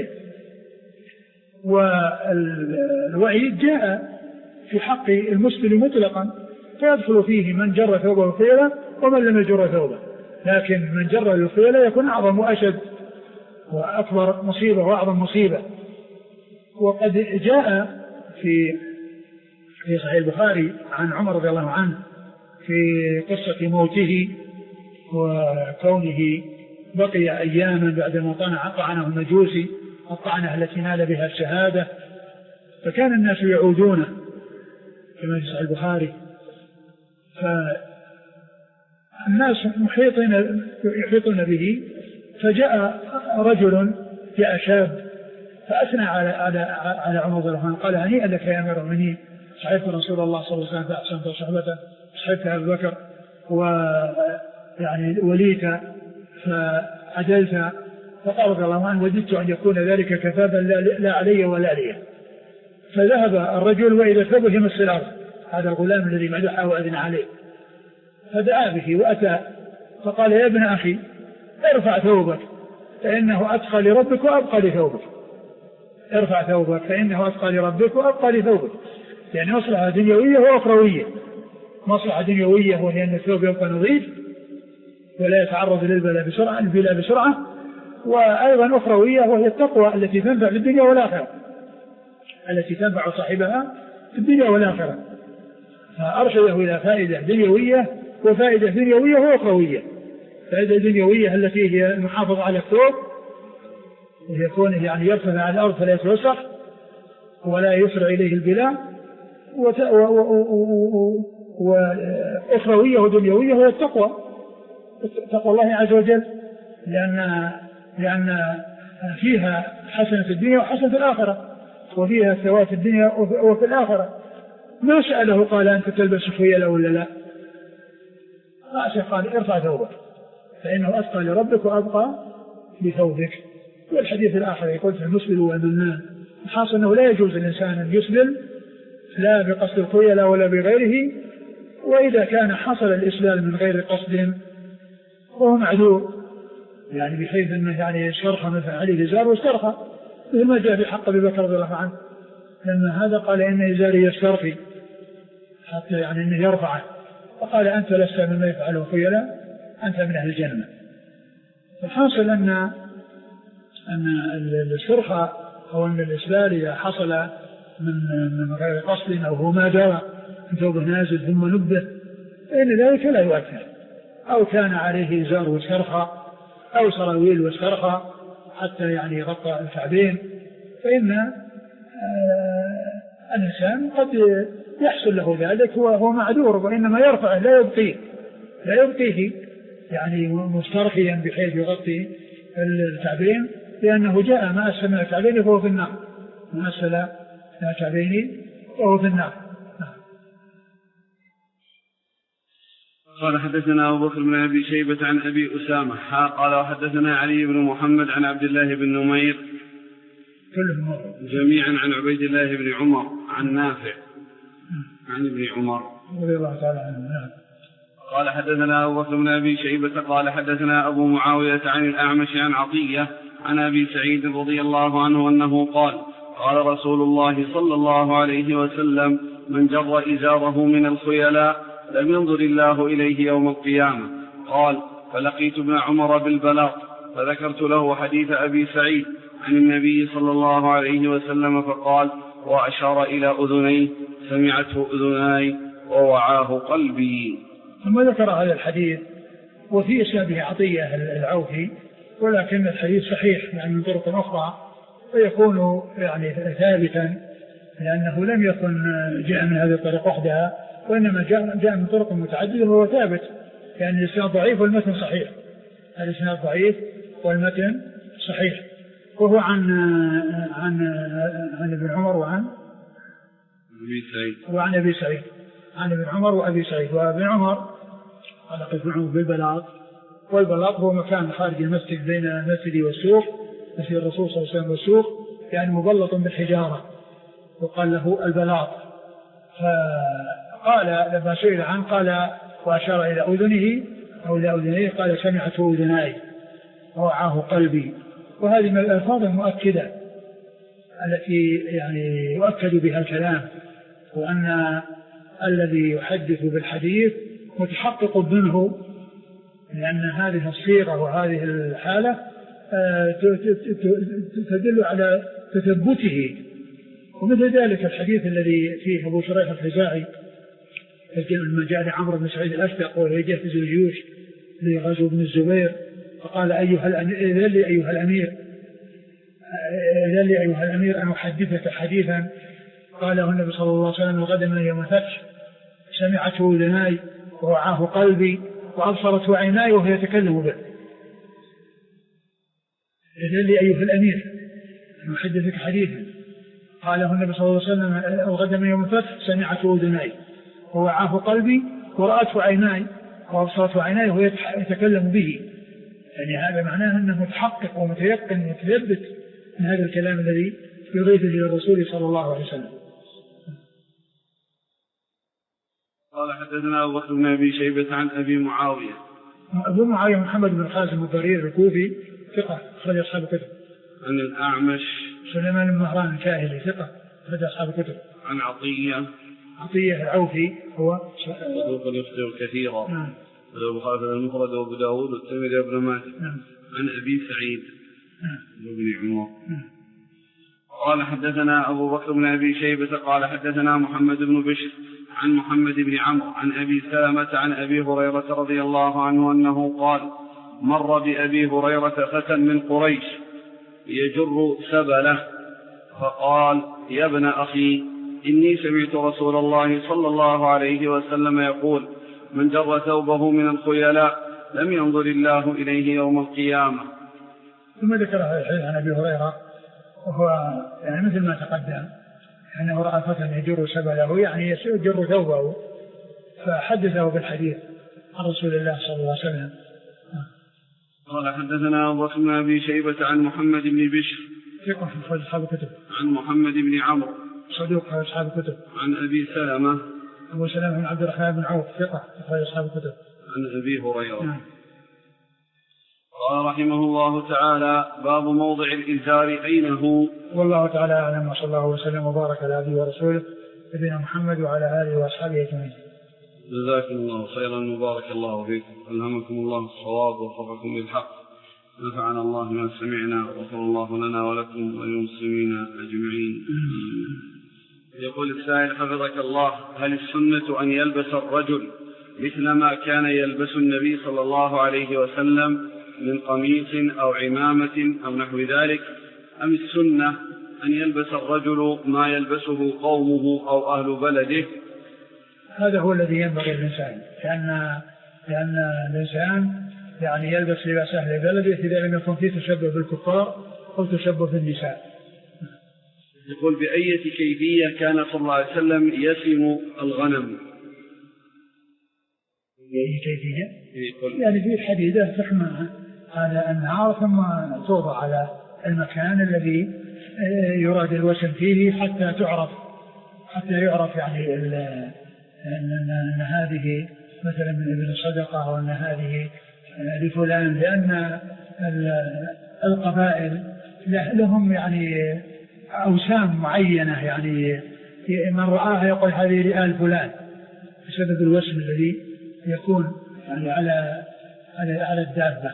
والوعيد جاء في حق المسبل مطلقا، فيدخل فيه من جر ثوبه الخيلاء ومن لم يجر ثوبه، لكن من جر الخيلاء يكون أعظم وأشد وأكبر مصيبة وأعظم مصيبة. وقد جاء في في صحيح البخاري عن عمر رضي الله عنه في قصة موته وكونه بقي أياما بعدما طعنه المجوسي الطعنة التي نال بها الشهادة، فكان الناس يعودونه كما في صحيح البخاري، فالناس محيطين يحيطون به، فجاء رجل جاء شاب فأثنى على على على عمر رضي الله عنه، قال: هنيئا لك يا أمير المؤمنين، صحبت رسول الله صلى الله عليه وسلم فأحسنت صحبته، صحبت أبي بكر ويعني وليت فعدلت. فقال رضي الله عنه: وددت أن يكون ذلك كفافا لا علي ولا لي. فذهب الرجل وإذا ثوبه يمس الأرض، هذا الغلام الذي مدحه وأذن عليه، فدعا به وأتى فقال: يا ابن أخي ارفع ثوبك فإنه أتقى لربك وأبقى لثوبك. ارفع ثوبك فإنه أتقى لربك وأبقى لثوبك، يعني مصلحة دنيوية وأخروية. مصلحة دنيوية وهي أن الثوب يبقى نظيف ولا يتعرض للبلاء بسرعة البلاء بسرعة، وأيضا أخروية وهي التقوى التي تنفع في الدنيا والآخرة، التي تنفع صاحبها في الدنيا والآخرة. فأرشده إلى فائدة دنيوية وفائدة دنيوية وأخروية. فائدة دنيوية التي هي المحافظة على الثوب، ويكون يعني يرفع على الأرض فلا يتوسخ ولا يسرع إليه البلاء، وأخروية ودنيوية هي التقوى، تقوى الله عز وجل، لأن لأن فيها حسنة الدنيا وحسنة الآخرة، وفيها ثواب الدنيا وفي الآخرة. ما سأله قال: أنت تلبس خيلاء ولا لا؟ قال: ارفع ثوبك فإنه أتقى لربك وأبقى لثوبك. والحديث الآخر يقول: في المسبل والمنان. الحاصل أنه لا يجوز الإنسان أن يسبل لا بقصد الخيلاء ولا بغيره، وإذا كان حصل الإسلال من غير قصد وهو معذور، يعني بحيث أنه يعني استرخى مثلا عليه إزار واسترخى، مثل ما جاء في حق أبي بكر رضي الله عنه لما هذا قال: إن إزاري يسترخي، حتى يعني أنه يرفعه، فقال: أنت لست مما يفعله خيلاء، أنت من أهل الجنة. الحاصل أن أن الاسترخاء أو أن الإسبال إذا حصل من من غير قصد أو هو ما جرى من ثوبه نازل ثم نبه، فإن ذلك لا يؤثر. أو كان عليه إزار واسترخى أو سراويل واسترخى حتى يعني غطى الكعبين، فإن الإنسان قد يحصل له ذلك وهو معذور، وإنما يرفعه لا يبقيه لا يبقيه يعني مسترخيا بحيث يغطي الكعبين، لأنه جاء ما أسفل من الكعبين فهو في النار، ما أسفل من الكعبين فهو في النار. قال حدثنا أبو بكر بن أبي شيبة عن أبي أسامة قال وحدثنا علي بن محمد عن عبد الله بن نمير جميعا عن عبيد الله بن عمر عن نافع عن ابن عمر رضي الله تعالى عنه. قال حدثنا أبو بكر بن أبي شيبة قال حدثنا أبو معاوية عن الأعمش عن عطية عن أبي سعيد رضي الله عنه أنه قال قال رسول الله صلى الله عليه وسلم من جر إزاره من الخيلاء لم ينظر الله إليه يوم القيامة. قال فلقيت ابن عمر بالبلاط فذكرت له حديث أبي سعيد عن النبي صلى الله عليه وسلم فقال وأشار إلى أذنيه سمعته أذناي ووعاه قلبي. ثم ذكر هذا الحديث وفي إسناده عطية العوفي، ولكن الحديث صحيح يعني من طرق أخرى ويكون يعني ثابتا، لأنه لم يكن جاء من هذه الطريق وحدها، وإنما جاء, جاء من طرق متعددة وهو ثابت، يعني الإسناد ضعيف والمتن صحيح. الإسناد ضعيف والمتن صحيح، وهو عن عن عن ابن عمر وعن أبي سعيد وعن أبي سعيد عن ابن عمر وأبي سعيد. وابن عمر قال ابن عمر بالبلاط، والبلاط هو مكان خارج المسجد بين المسجد والسوق، مسجد الرسول صلى الله عليه وسلم والسوق، يعني مبلط بالحجارة وقال له البلاط. فقال لما سئل عنه قال وأشار إلى أذنه أو إلى أذنيه قال سمعته أذناي ووعاه قلبي. وهذه من الألفاظ المؤكدة التي يعني يؤكد بها الكلام، وأن الذي يحدث بالحديث متحقق منه، لأن هذه الصيغة وهذه الحالة تدل على تثبته. ومثل ذلك الحديث الذي فيه أبو شريح الخزاعي لما جاء لعمرو بن سعيد الأشدق وهو يجهز الجيوش لغزو بن الزبير فقال أيها الأمير إذن لي أيها الأمير إذن لي أيها الأمير أن أحدثك حديثا قاله النبي صلى الله عليه وسلم غدا من يوم الفتح سمعته أذناي ووعاه قلبي وأبصرته عيناي وهو يتكلم به. إذن لي أيها الأمير أن أحدثك حديثا قاله النبي صلى الله عليه وسلم غدا من يوم الفتح سمعته أذناي ووعاه قلبي ورأته عيناي وأبصرته عيناي وهو يتكلم به. يعني هذا معناه أنه متحقق ومتيقن ومتثبت من هذا الكلام الذي يضيفه إلى الرسول صلى الله عليه وسلم. قال حدثنا أبو بكر بن أبي شيبة عن أبي معاوية. أبو معاوية محمد بن القاسم الضرير الكوفي ثقة أخرج أصحاب الكتب. عن الأعمش سليمان بن مهران الكاهلي ثقة أخرج أصحاب الكتب. عن عطية عطية العوفي هو صدوق يخطئ كثيرا. نعم. البخاري المفرد وابو داود والترمذي وابن ماجه. نعم. عن أبي سعيد نعم. بن عمر. نعم. قال حدثنا أبو بكر بن أبي شيبة قال حدثنا محمد بن بشر عن محمد بن عمرو عن أبي سلمة عن أبي هريرة رضي الله عنه أنه قال مر بأبي هريرة فتى من قريش يجر سبله فقال يا ابن أخي إني سمعت رسول الله صلى الله عليه وسلم يقول من جر ثوبه من الخيلاء لم ينظر الله إليه يوم القيامة. ثم ذكر هذا الحديث عن أبي هريرة وهو يعني مثل ما تقدم أنه رأى فتى يجر سبله يعني يجر ثوبه فحدثه بالحديث عن رسول الله صلى الله عليه وسلم. قال حدثنا أبو بكر بن أبي شيبة عن محمد بن بشر ثقة في أصحاب الكتب. عن محمد بن عمرو صدوق في أصحاب الكتب. عن أبي سلمة أبو سلمة بن عبد الرحمن بن عوف ثقة في أصحاب الكتب. عن أبي هريرة. نعم. قال رحمه الله تعالى باب موضع الإزار أين هو. والله تعالى أعلم وصلى الله وسلم وبارك على عبده ورسوله نبينا محمد وعلى آله وأصحابه أجمعين. جزاكم الله خيرا وبارك الله فيكم ألهمكم الله الصواب ووفقكم للحق نفعنا الله ما سمعنا وغفر الله لنا ولكم وللمسلمين أجمعين. يقول السائل حفظك الله هل السنة أن يلبس الرجل مثل ما كان يلبس النبي صلى الله عليه وسلم من قميص أو عمامة أو نحو ذلك أم السنة أن يلبس الرجل ما يلبسه قومه أو أهل بلده؟ هذا هو الذي ينبغي الإنسان، لأن لأن الإنسان يعني يلبس لباس أهل بلده إذا لم يكن فيه تشبه بالكفار أو تشبه بالنساء. يقول بأية كيفية كان صلى الله عليه وسلم يسم الغنم؟ بأي كيفية؟ يعني في حديدة تحمى على النار ثم توضع على المكان الذي يراد الوسم فيه حتى تعرف حتى يعرف يعني أن هذه مثلا من ابن الصدقة وأن هذه لفلان، لأن القبائل لهم يعني أوسام معينة، يعني من رآها يقول هذه لآل فلان بسبب الوسم الذي يكون يعني على على على الدابة.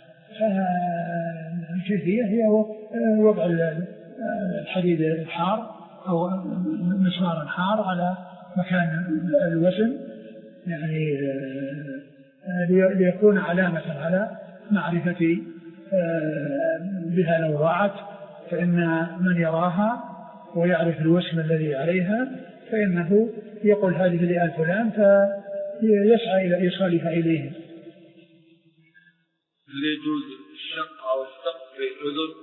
فالكيفية هي وضع الحديد الحار أو مسمار حار على مكان الوسم، يعني ليكون علامة على معرفة بها لو ضاعت، فإن من يراها ويعرف الوسم الذي عليها فإنه يقول هذه لآل فلان فيسعى إلى إيصالها إليه. هل يجوز الشق أو السقف في الأذن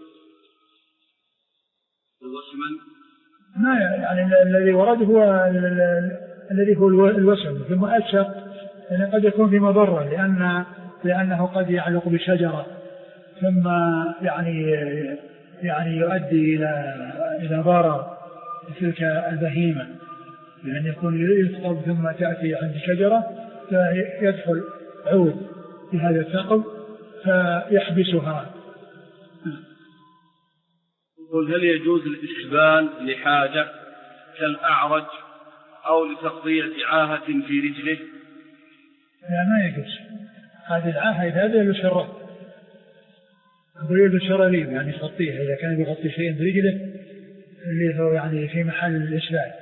الوسما؟ ما يعني الذي ورد هو الذي هو الوسم، ثم الشق يعني قد يكون في مضرة لأن لأنه قد يعلق بشجرة ثم يعني يعني يؤدي إلى إلى ضرر تلك البهيمة، يعني يكون يثقب ثم تأتي عند شجرة فيدخل عود في هذا الثقب فيحبسها. قل هل يجوز الاستقبال لحاجة كالأعرج أو لتغطية عاهة في رجله؟ لا ما يجوز، هذه العاهة هذا يلبس الرب يلبس شرابيب يعني يغطيها إذا كان يغطي شيء في رجله اللي هو يعني في محل الإسبال.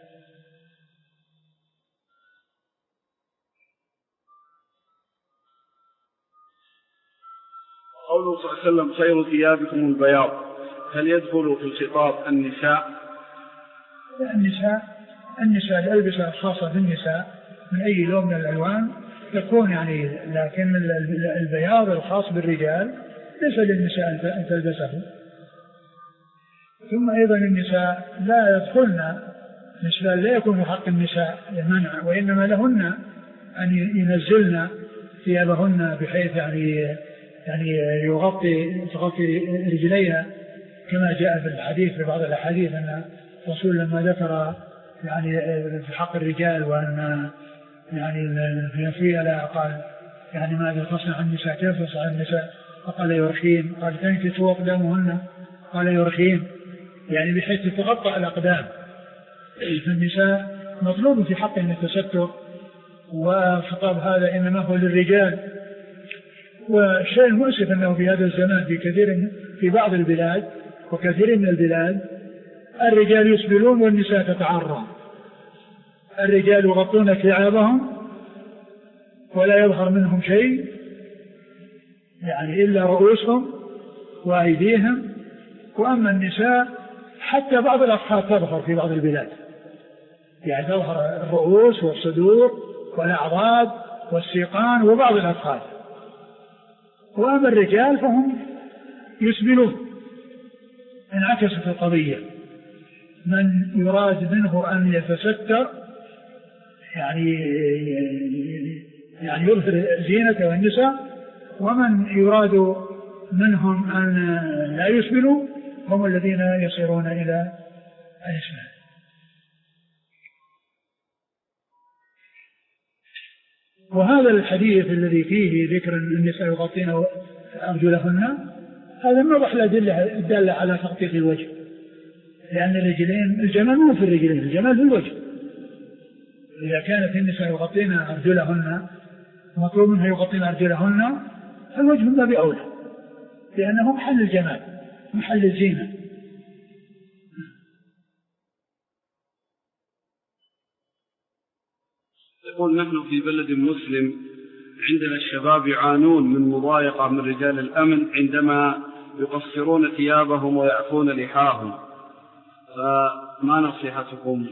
قوله صلى الله عليه وسلم خير ثيابكم البياض، هل يدخل في الخطاب النساء؟ النساء النساء الألبسة الخاصة بالنساء من أي لون من الألوان تكون يعني، لكن البياض الخاص بالرجال ليس للنساء أن تلبسه. ثم أيضا النساء لا يدخلن الإسبال، لا يكون حق النساء المنع، وإنما لهن أن ينزلن ثيابهن بحيث يعني يعني يغطي تغطي رجليها، كما جاء في الحديث في بعض الأحاديث أن الرسول لما ذكر يعني في حق الرجال وأن يعني في لا قال يعني ماذا تصنع النساء كيف تصنع النساء؟ فقال يرخين، قال تنكس أقدامهن، قال يرخين يعني بحيث تتغطى الأقدام. فالنساء مطلوب في حقهم التستر، وخطاب هذا إنما هو للرجال. والشيء المؤسف أنه في هذا الزمان في كثير في بعض البلاد وكثير من البلاد الرجال يسبلون والنساء تتعرى. الرجال يغطون ثيابهم ولا يظهر منهم شيء يعني إلا رؤوسهم وأيديهم، وأما النساء حتى بعض الأفخاذ تظهر في بعض البلاد، يعني تظهر الرؤوس والصدور والأعضاد والسيقان وبعض الأفخاذ. وأما الرجال فهم يسبلون. انعكست القضية، من يراد منه أن يتستر يعني يعني يظهر زينته والنساء، ومن يراد منهم أن لا يسبلوا هم الذين يصيرون إلى الإسلام. وهذا الحديث الذي فيه ذكر النساء يغطين أرجلهن هذا موضح الأدلة الدالة على تغطية الوجه، لأن الرجلين الجمال مو في الرجلين، الجمال في الوجه. إذا كانت النساء يغطين أرجلهن مطلوب منها يغطين أرجلهن فالوجه من باب أولى، لأنه محل الجمال محل الزينة. يقول نحن في بلد مسلم عندنا الشباب يعانون من مضايقة من رجال الأمن عندما يقصرون ثيابهم ويعفون لحاهم، فما نصيحتكم؟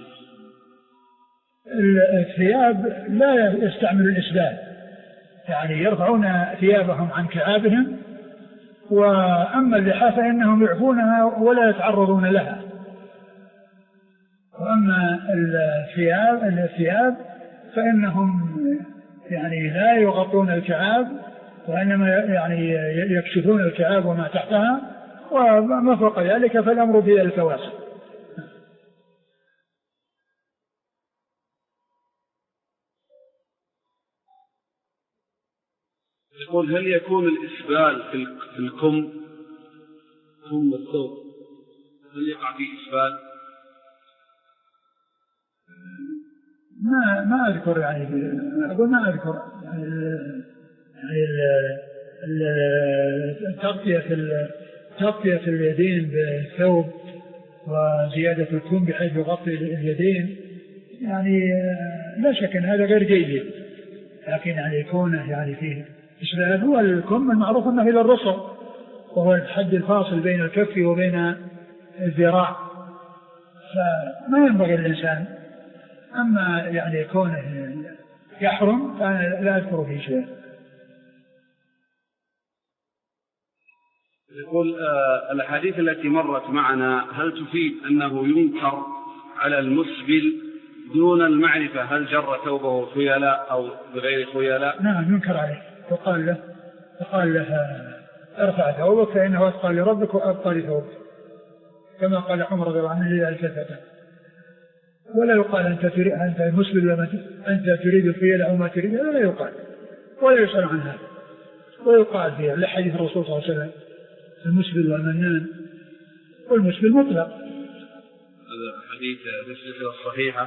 الثياب لا يستعمل الإسبال، يعني يرفعون ثيابهم عن كعابهم، وأما اللحى فإنهم يعفونها ولا يتعرضون لها. وأما الثياب الثياب فإنهم يعني لا يغطون الكعاب، وإنما يعني يكشفون الكعاب وما تحتها، وما فوق ذلك فالأمر في ذلك واسع. يقول هل يكون الإسبال في الكم كم الثوب هل يقع فيه إسبال؟ ما ما أذكر يعني أقول ما أذكر يعني التغطية في تغطية اليدين بالثوب وزيادة الكم بحيث يغطي اليدين، يعني لا شك أن هذا غير جيد، لكن يعني يكونه يعني فيه إسبال. هو الكم المعروف أنه إلى الرسل، وهو الحد الفاصل بين الكف وبين الذراع، فما ينبغي الإنسان. أما يعني كونه يحرم فأنا لا أذكر فيه شيء. يقول آه الأحاديث التي مرت معنا هل تفيد أنه ينكر على المسبل دون المعرفة هل جر ثوبه خيلاء أو بغير خيلاء؟ نعم ينكر عليه، وقال له وقال له ارفع ثوبك فإنه أثقل لربك وأبقى لثوبك، كما قال عمر رضي الله عنه لذلك الفتى. ولا يقال أنت تريد أنت مسبل وما أنت تريد الخيلاء أو ما تريد، لا يقال ولا يسأل عن هذا، ويقال فيها لحديث الرسول صلى الله عليه وسلم المسبل والمنان، والمسبل مطلق. هذا حديث في السلسلة الصحيحة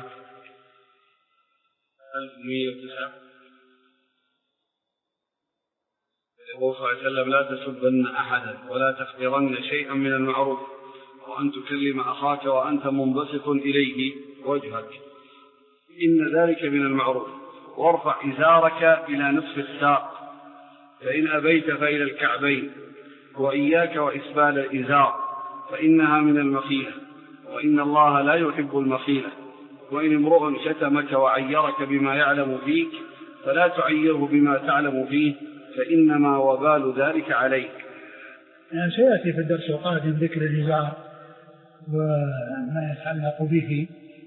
ألف ومئة وتسعة. يقول صلى الله عليه وسلم لا تسبن أحدا ولا تحقرن شيئا من المعروف وأن تكلم أخاك وأنت منبسط إليه وجهك إن ذلك من المعروف، وارفع إزارك إلى نصف الساق فإن أبيت فإلى الكعبين، وإياك وإسبال الإزار فإنها من المخيلة وإن الله لا يحب المخيلة، وإن امرؤ شتمك وعيرك بما يعلم فيك فلا تعيره بما تعلم فيه فإنما وبال ذلك عليك. يعني سيأتي في الدرس القادم ذكر الإزار وما يتعلق به،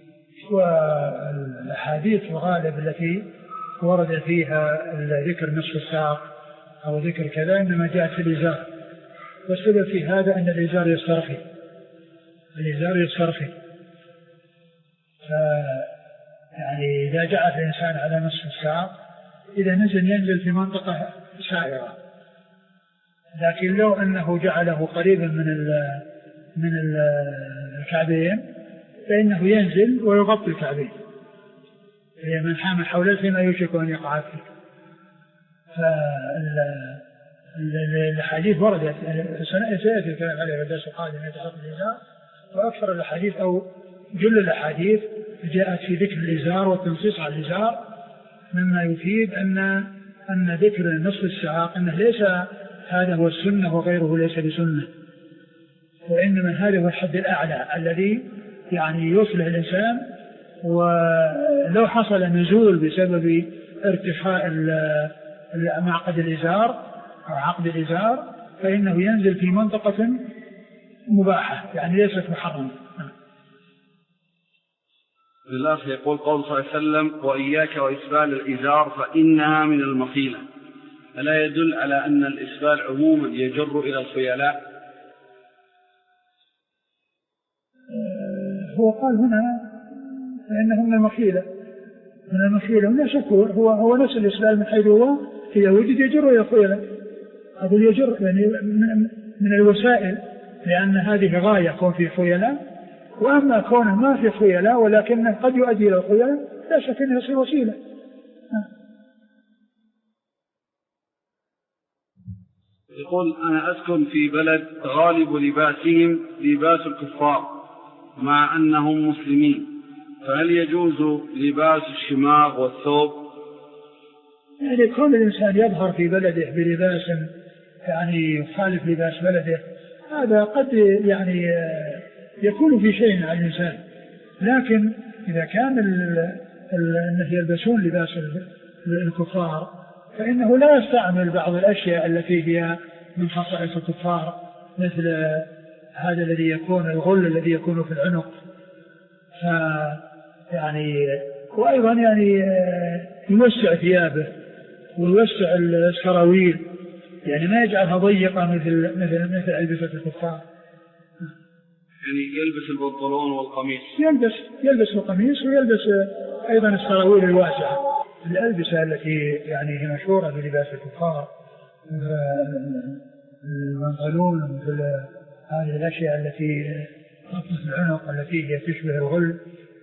والأحاديث الغالب التي ورد فيها ذكر نصف الساق أو ذكر كذا إنما جاءت في الإزار، والسبب في هذا أن الإزار يسترخي الإزار يسترخي ف يعني إذا جاء الإنسان على نصف الساق إذا نزل ينزل في منطقة سائرة، لكن لو أنه جعله قريبا من ال من الكعبين فإنه ينزل ويغطي الكعبين، من حام حول الفيما يوشك أن يقع فيه. فالحديث وردت سيأتي الكلام عليه الدرس القادم يتعلق بالإزار، وأكثر الحديث أو جل الأحاديث جاءت في ذكر الإزار والتنصيص على الإزار، مما يفيد أن أن ذكر نصف الساق أنه ليس هذا هو السنة وغيره ليس بسنة، وإنما هذا هو الحد الأعلى الذي يعني يصلح الإنسان، ولو حصل نزول بسبب ارتخاء معقد الإزار أو عقد الإزار فإنه ينزل في منطقة مباحة يعني ليست محرمة. بالله يقول قول صلى الله عليه وسلم وإياك وإسبال الإزار فإنها من المخيلة، ألا يدل على أن الإسبال عموما يجر إلى الخيلاء؟ هو قال هنا فإنه من المخيلة من المخيلة ولا شك هو هو نفس الإسبال من حيث هو إذا وجد يجر إلى الخيلاء، أقول يجر يعني من الوسائل، لأن هذه غاية كون في خيلاء، وأما كونه ما في خيلاء ولكنه قد يؤدي إلى الخيلاء لا شك أنه يصير وسيلة. يقول أنا أسكن في بلد غالب لباسهم لباس الكفار مع أنهم مسلمين، فهل يجوز لباس الشماغ والثوب؟ يعني كون الإنسان يظهر في بلده بلباس يعني يخالف لباس بلده هذا قد يعني يكون في شيء على الإنسان. لكن إذا كان الناس يلبسون لباس الكفار فإنه لا يستعمل بعض الأشياء التي هي من خصائص الكفار، مثل هذا الذي يكون الغل الذي يكون في العنق. يعني وأيضا يعني يوسع ثيابه ويوسع السراويل، يعني ما يجعلها ضيقة مثل مثل مثل ألبسة الكفار. يعني يلبس البنطلون والقميص، يلبس يلبس القميص ويلبس أيضا السراويل الواسعة، الألبسة التي يعني هي مشهورة في لباس الكفار، البنطلون مثل هذه الأشياء التي تغطي العنق التي هي تشبه الغل.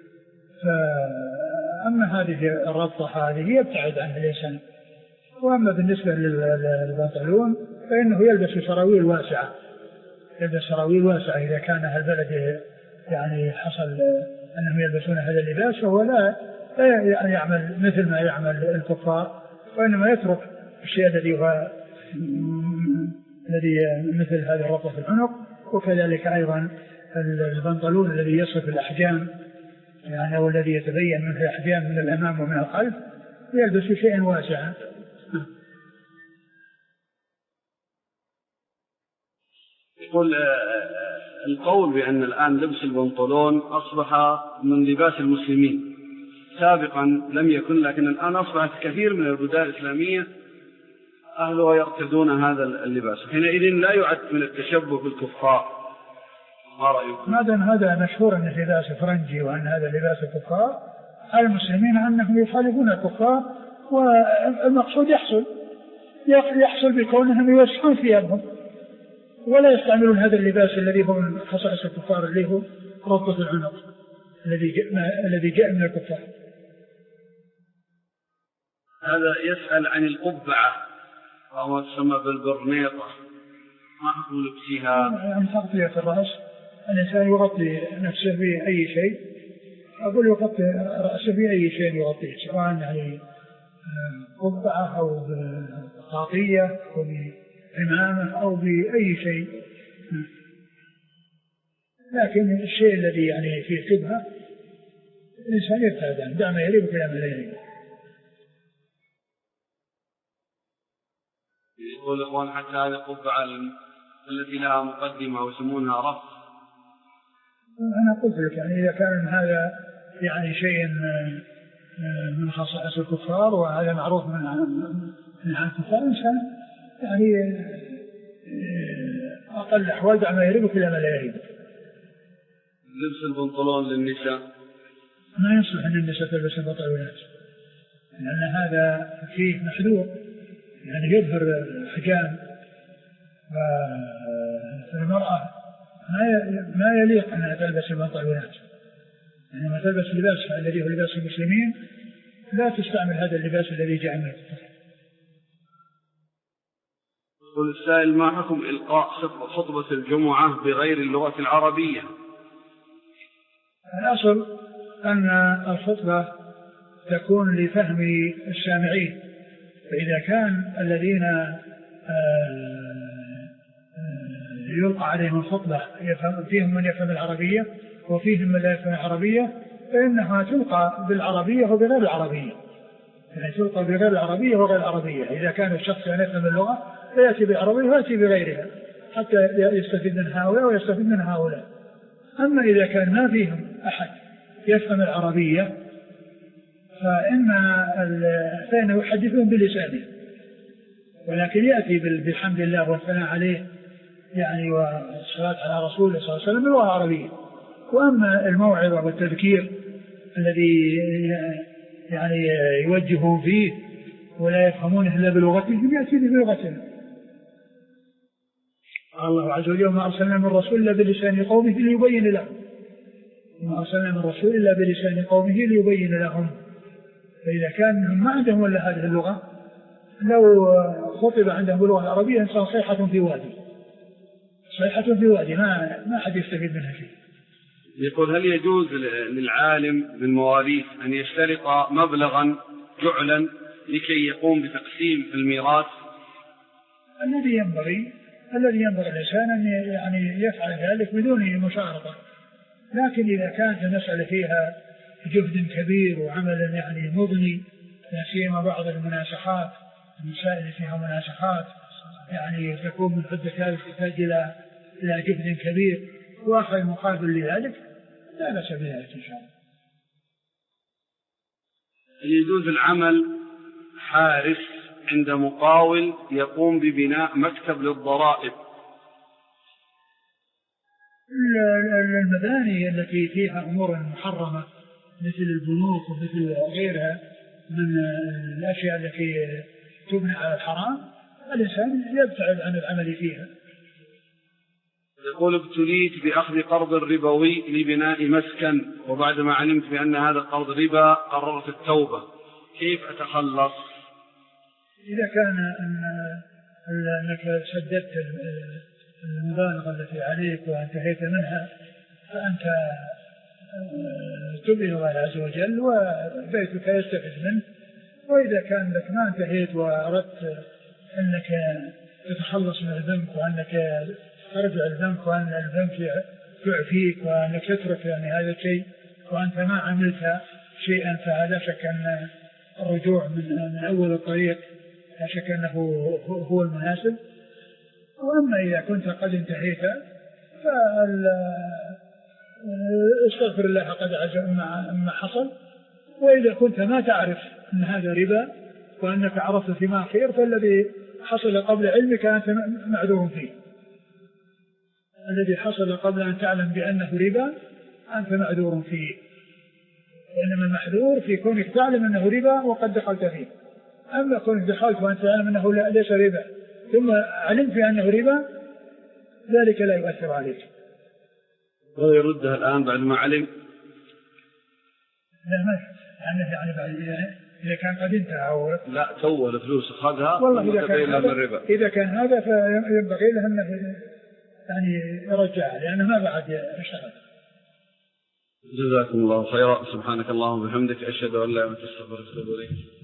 فأما هذه الربطة هذه يبتعد عنها الإنسان. وأما بالنسبة للبنطلون فإنه يلبس سراويل واسعة، يلبس سراويل واسعة إذا كان البلد يعني حصل أنهم يلبسون هذا اللباس، فهو لا يعني يعمل مثل ما يعمل الكفار، وإنما يترك الشيء الذي هو الذي مثل هذه الربطة في العنق. وكذلك أيضا البنطلون الذي يصف الأحجام، يعني هو الذي يتبين منه الأحجام من الأمام ومن الخلف، يلبس شيئا واسعا. يقول القول بأن الآن لبس البنطلون أصبح من لباس المسلمين، سابقا لم يكن، لكن الآن أصبحت كثير من البلدان الإسلامية أهلها يرتدون هذا اللباس، حينئذ لا يعد من التشبه بالكفار. ما رأيكم؟ ما دام هذا مشهور أن لباس فرنجي وأن هذا لباس الكفار، على المسلمين أنهم يخالفون الكفار، والمقصود يحصل يحصل بكونهم يوسعون ثيابهم ولا يستعملون هذا اللباس الذي هو من خصائص الكفار اللي هو ربطة العنق الذي الذي جاء من الكفار. هذا يسأل عن القبعة وهو تسمى بالبرنيطة، ما حكم لبسها؟ يعني تغطية الرأس، الإنسان يغطي نفسه بأي شيء، أقول يغطي رأسه بأي شيء يغطيه، سواء يعني قبعة أو بغطية أو بعمامة أو بأي شيء. لكن الشيء الذي يعني فيه شبهة الإنسان يبتعد عنه، دع ما يريب ولا ما لا يريب. يقول إخوان حتى هذه القبعة التي لها مقدمة ويسمونها رف. أنا قلت لك يعني إذا كان هذا يعني شيء من خصائص الكفار وهذا معروف من من عن الكفار، إنسان يعني أقل أحوال دع ما يريب ولا ما لا يريب. لبس البنطلون للنساء ما يصلح أن النساء تلبس البنطلونات، لأن هذا فيه محذور، يعني يظهر الحجام، فالمرأة ما يليق أنها تلبس البنطلونات. يعني ما تلبس لباس الذي هو لباس المسلمين، لا تستعمل هذا اللباس الذي جاء من الكفار. يقول السائل ما حكم إلقاء خطبة الجمعة بغير اللغة العربية؟ الأصل أن الخطبة تكون لفهم السامعين، فإذا كان الذين يلقى عليهم الخطبة فيهم من يفهم العربية وفيهم من لا يفهم العربية، فإنها تلقى بالعربية وبغير العربية، يعني تلقى بغير العربية وغير العربية. إذا كان الشخص يفهم اللغة فيأتي بالعربية ويأتي بغيرها حتى يستفيد من هؤلاء ويستفيد من هؤلاء. أما إذا كان ما فيهم أحد يفهم العربية فإن فإنه يحدثون بلسانه، ولكن يأتي بالحمد لله والثناء عليه يعني والصلاة على رسوله صلى الله عليه وسلم باللغة العربية. وأما الموعظة والتذكير الذي يعني يوجهون فيه ولا يفهمونه إلا بلغتهم يأتي بلغتهم. الله عز وجل ما أرسلنا من رسول إلا بلسان قومه ليبين لهم، ما أرسلنا من رسول إلا بلسان قومه ليبين لهم. فإذا كان ما عندهم ولا هذه اللغة، لو خطب عندهم باللغة العربية إنسان صيحة في وادي، صيحة في وادي ما ما حد يستفيد منها شيء. يقول هل يجوز للعالم بالمواريث أن يشترط مبلغا جعلا لكي يقوم بتقسيم الميراث؟ الذي ينبغي الذي ينبغي الإنسان أن يعني يفعل ذلك بدون مشارطة، لكن إذا كانت المسألة فيها جهد كبير وعمل يعني مضني، لا سيما بعض المناسخات، المسائل فيها مناسخات يعني تكون من حدة هذا تحتاج إلى إلى جهد كبير وأخذ مقابل لذلك، لا بأس بذلك إن شاء الله. يجوز العمل حارس عند مقاول يقوم ببناء مكتب للضرائب؟ المباني التي فيها أمور محرمة مثل البنوك ومثل غيرها من الأشياء التي تبنى على الحرام، الإنسان يبتعد عن العمل فيها. يقول ابتليت بأخذ قرض ربوي لبناء مسكن، وبعدما علمت بأن هذا القرض ربا قررت التوبة، كيف أتخلص؟ إذا كان أن أنك سددت المبالغ التي عليك وانتهيت منها فأنت تب إلى الله عز وجل وبيتك يستفيد منه. وإذا كان لك ما انتهيت وأردت أنك تتخلص من الذنب وأنك ترجع الذنب وأن الذنب يعفيك وأنك تترك يعني هذا الشيء وأنت ما عملت شيئا، فهذا شك أن الرجوع من, من أول الطريق لا شك أنه هو المناسب. وأما إذا كنت قد انتهيت فاستغفر الله قد عجب ما حصل. وإذا كنت ما تعرف أن هذا ربا وأنك عرفت فيما خير فالذي حصل قبل علمك أنت معذور فيه. الذي حصل قبل أن تعلم بأنه ربا أنت معذور فيه، وإنما المحذور في كونك تعلم أنه ربا وقد دخلت فيه. أما كونك دخلت وأنت تعلم أنه ليس ربا ثم علمت بأنه ربا ذلك لا يؤثر عليك. ولا يردها الآن بعد ما علم؟ لا ما يعني يعني بعد إذا كان قد انتهى أو لا تو الفلوس أخذها والله إذا كان هذا إذا كان هذا فينبغي له أنه يعني يرجعها لأنه ما بعد اشتغل. جزاكم الله خيرا. سبحانك اللهم وبحمدك أشهد أن لا إله إلا أنت أستغفرك وأتوب إليك.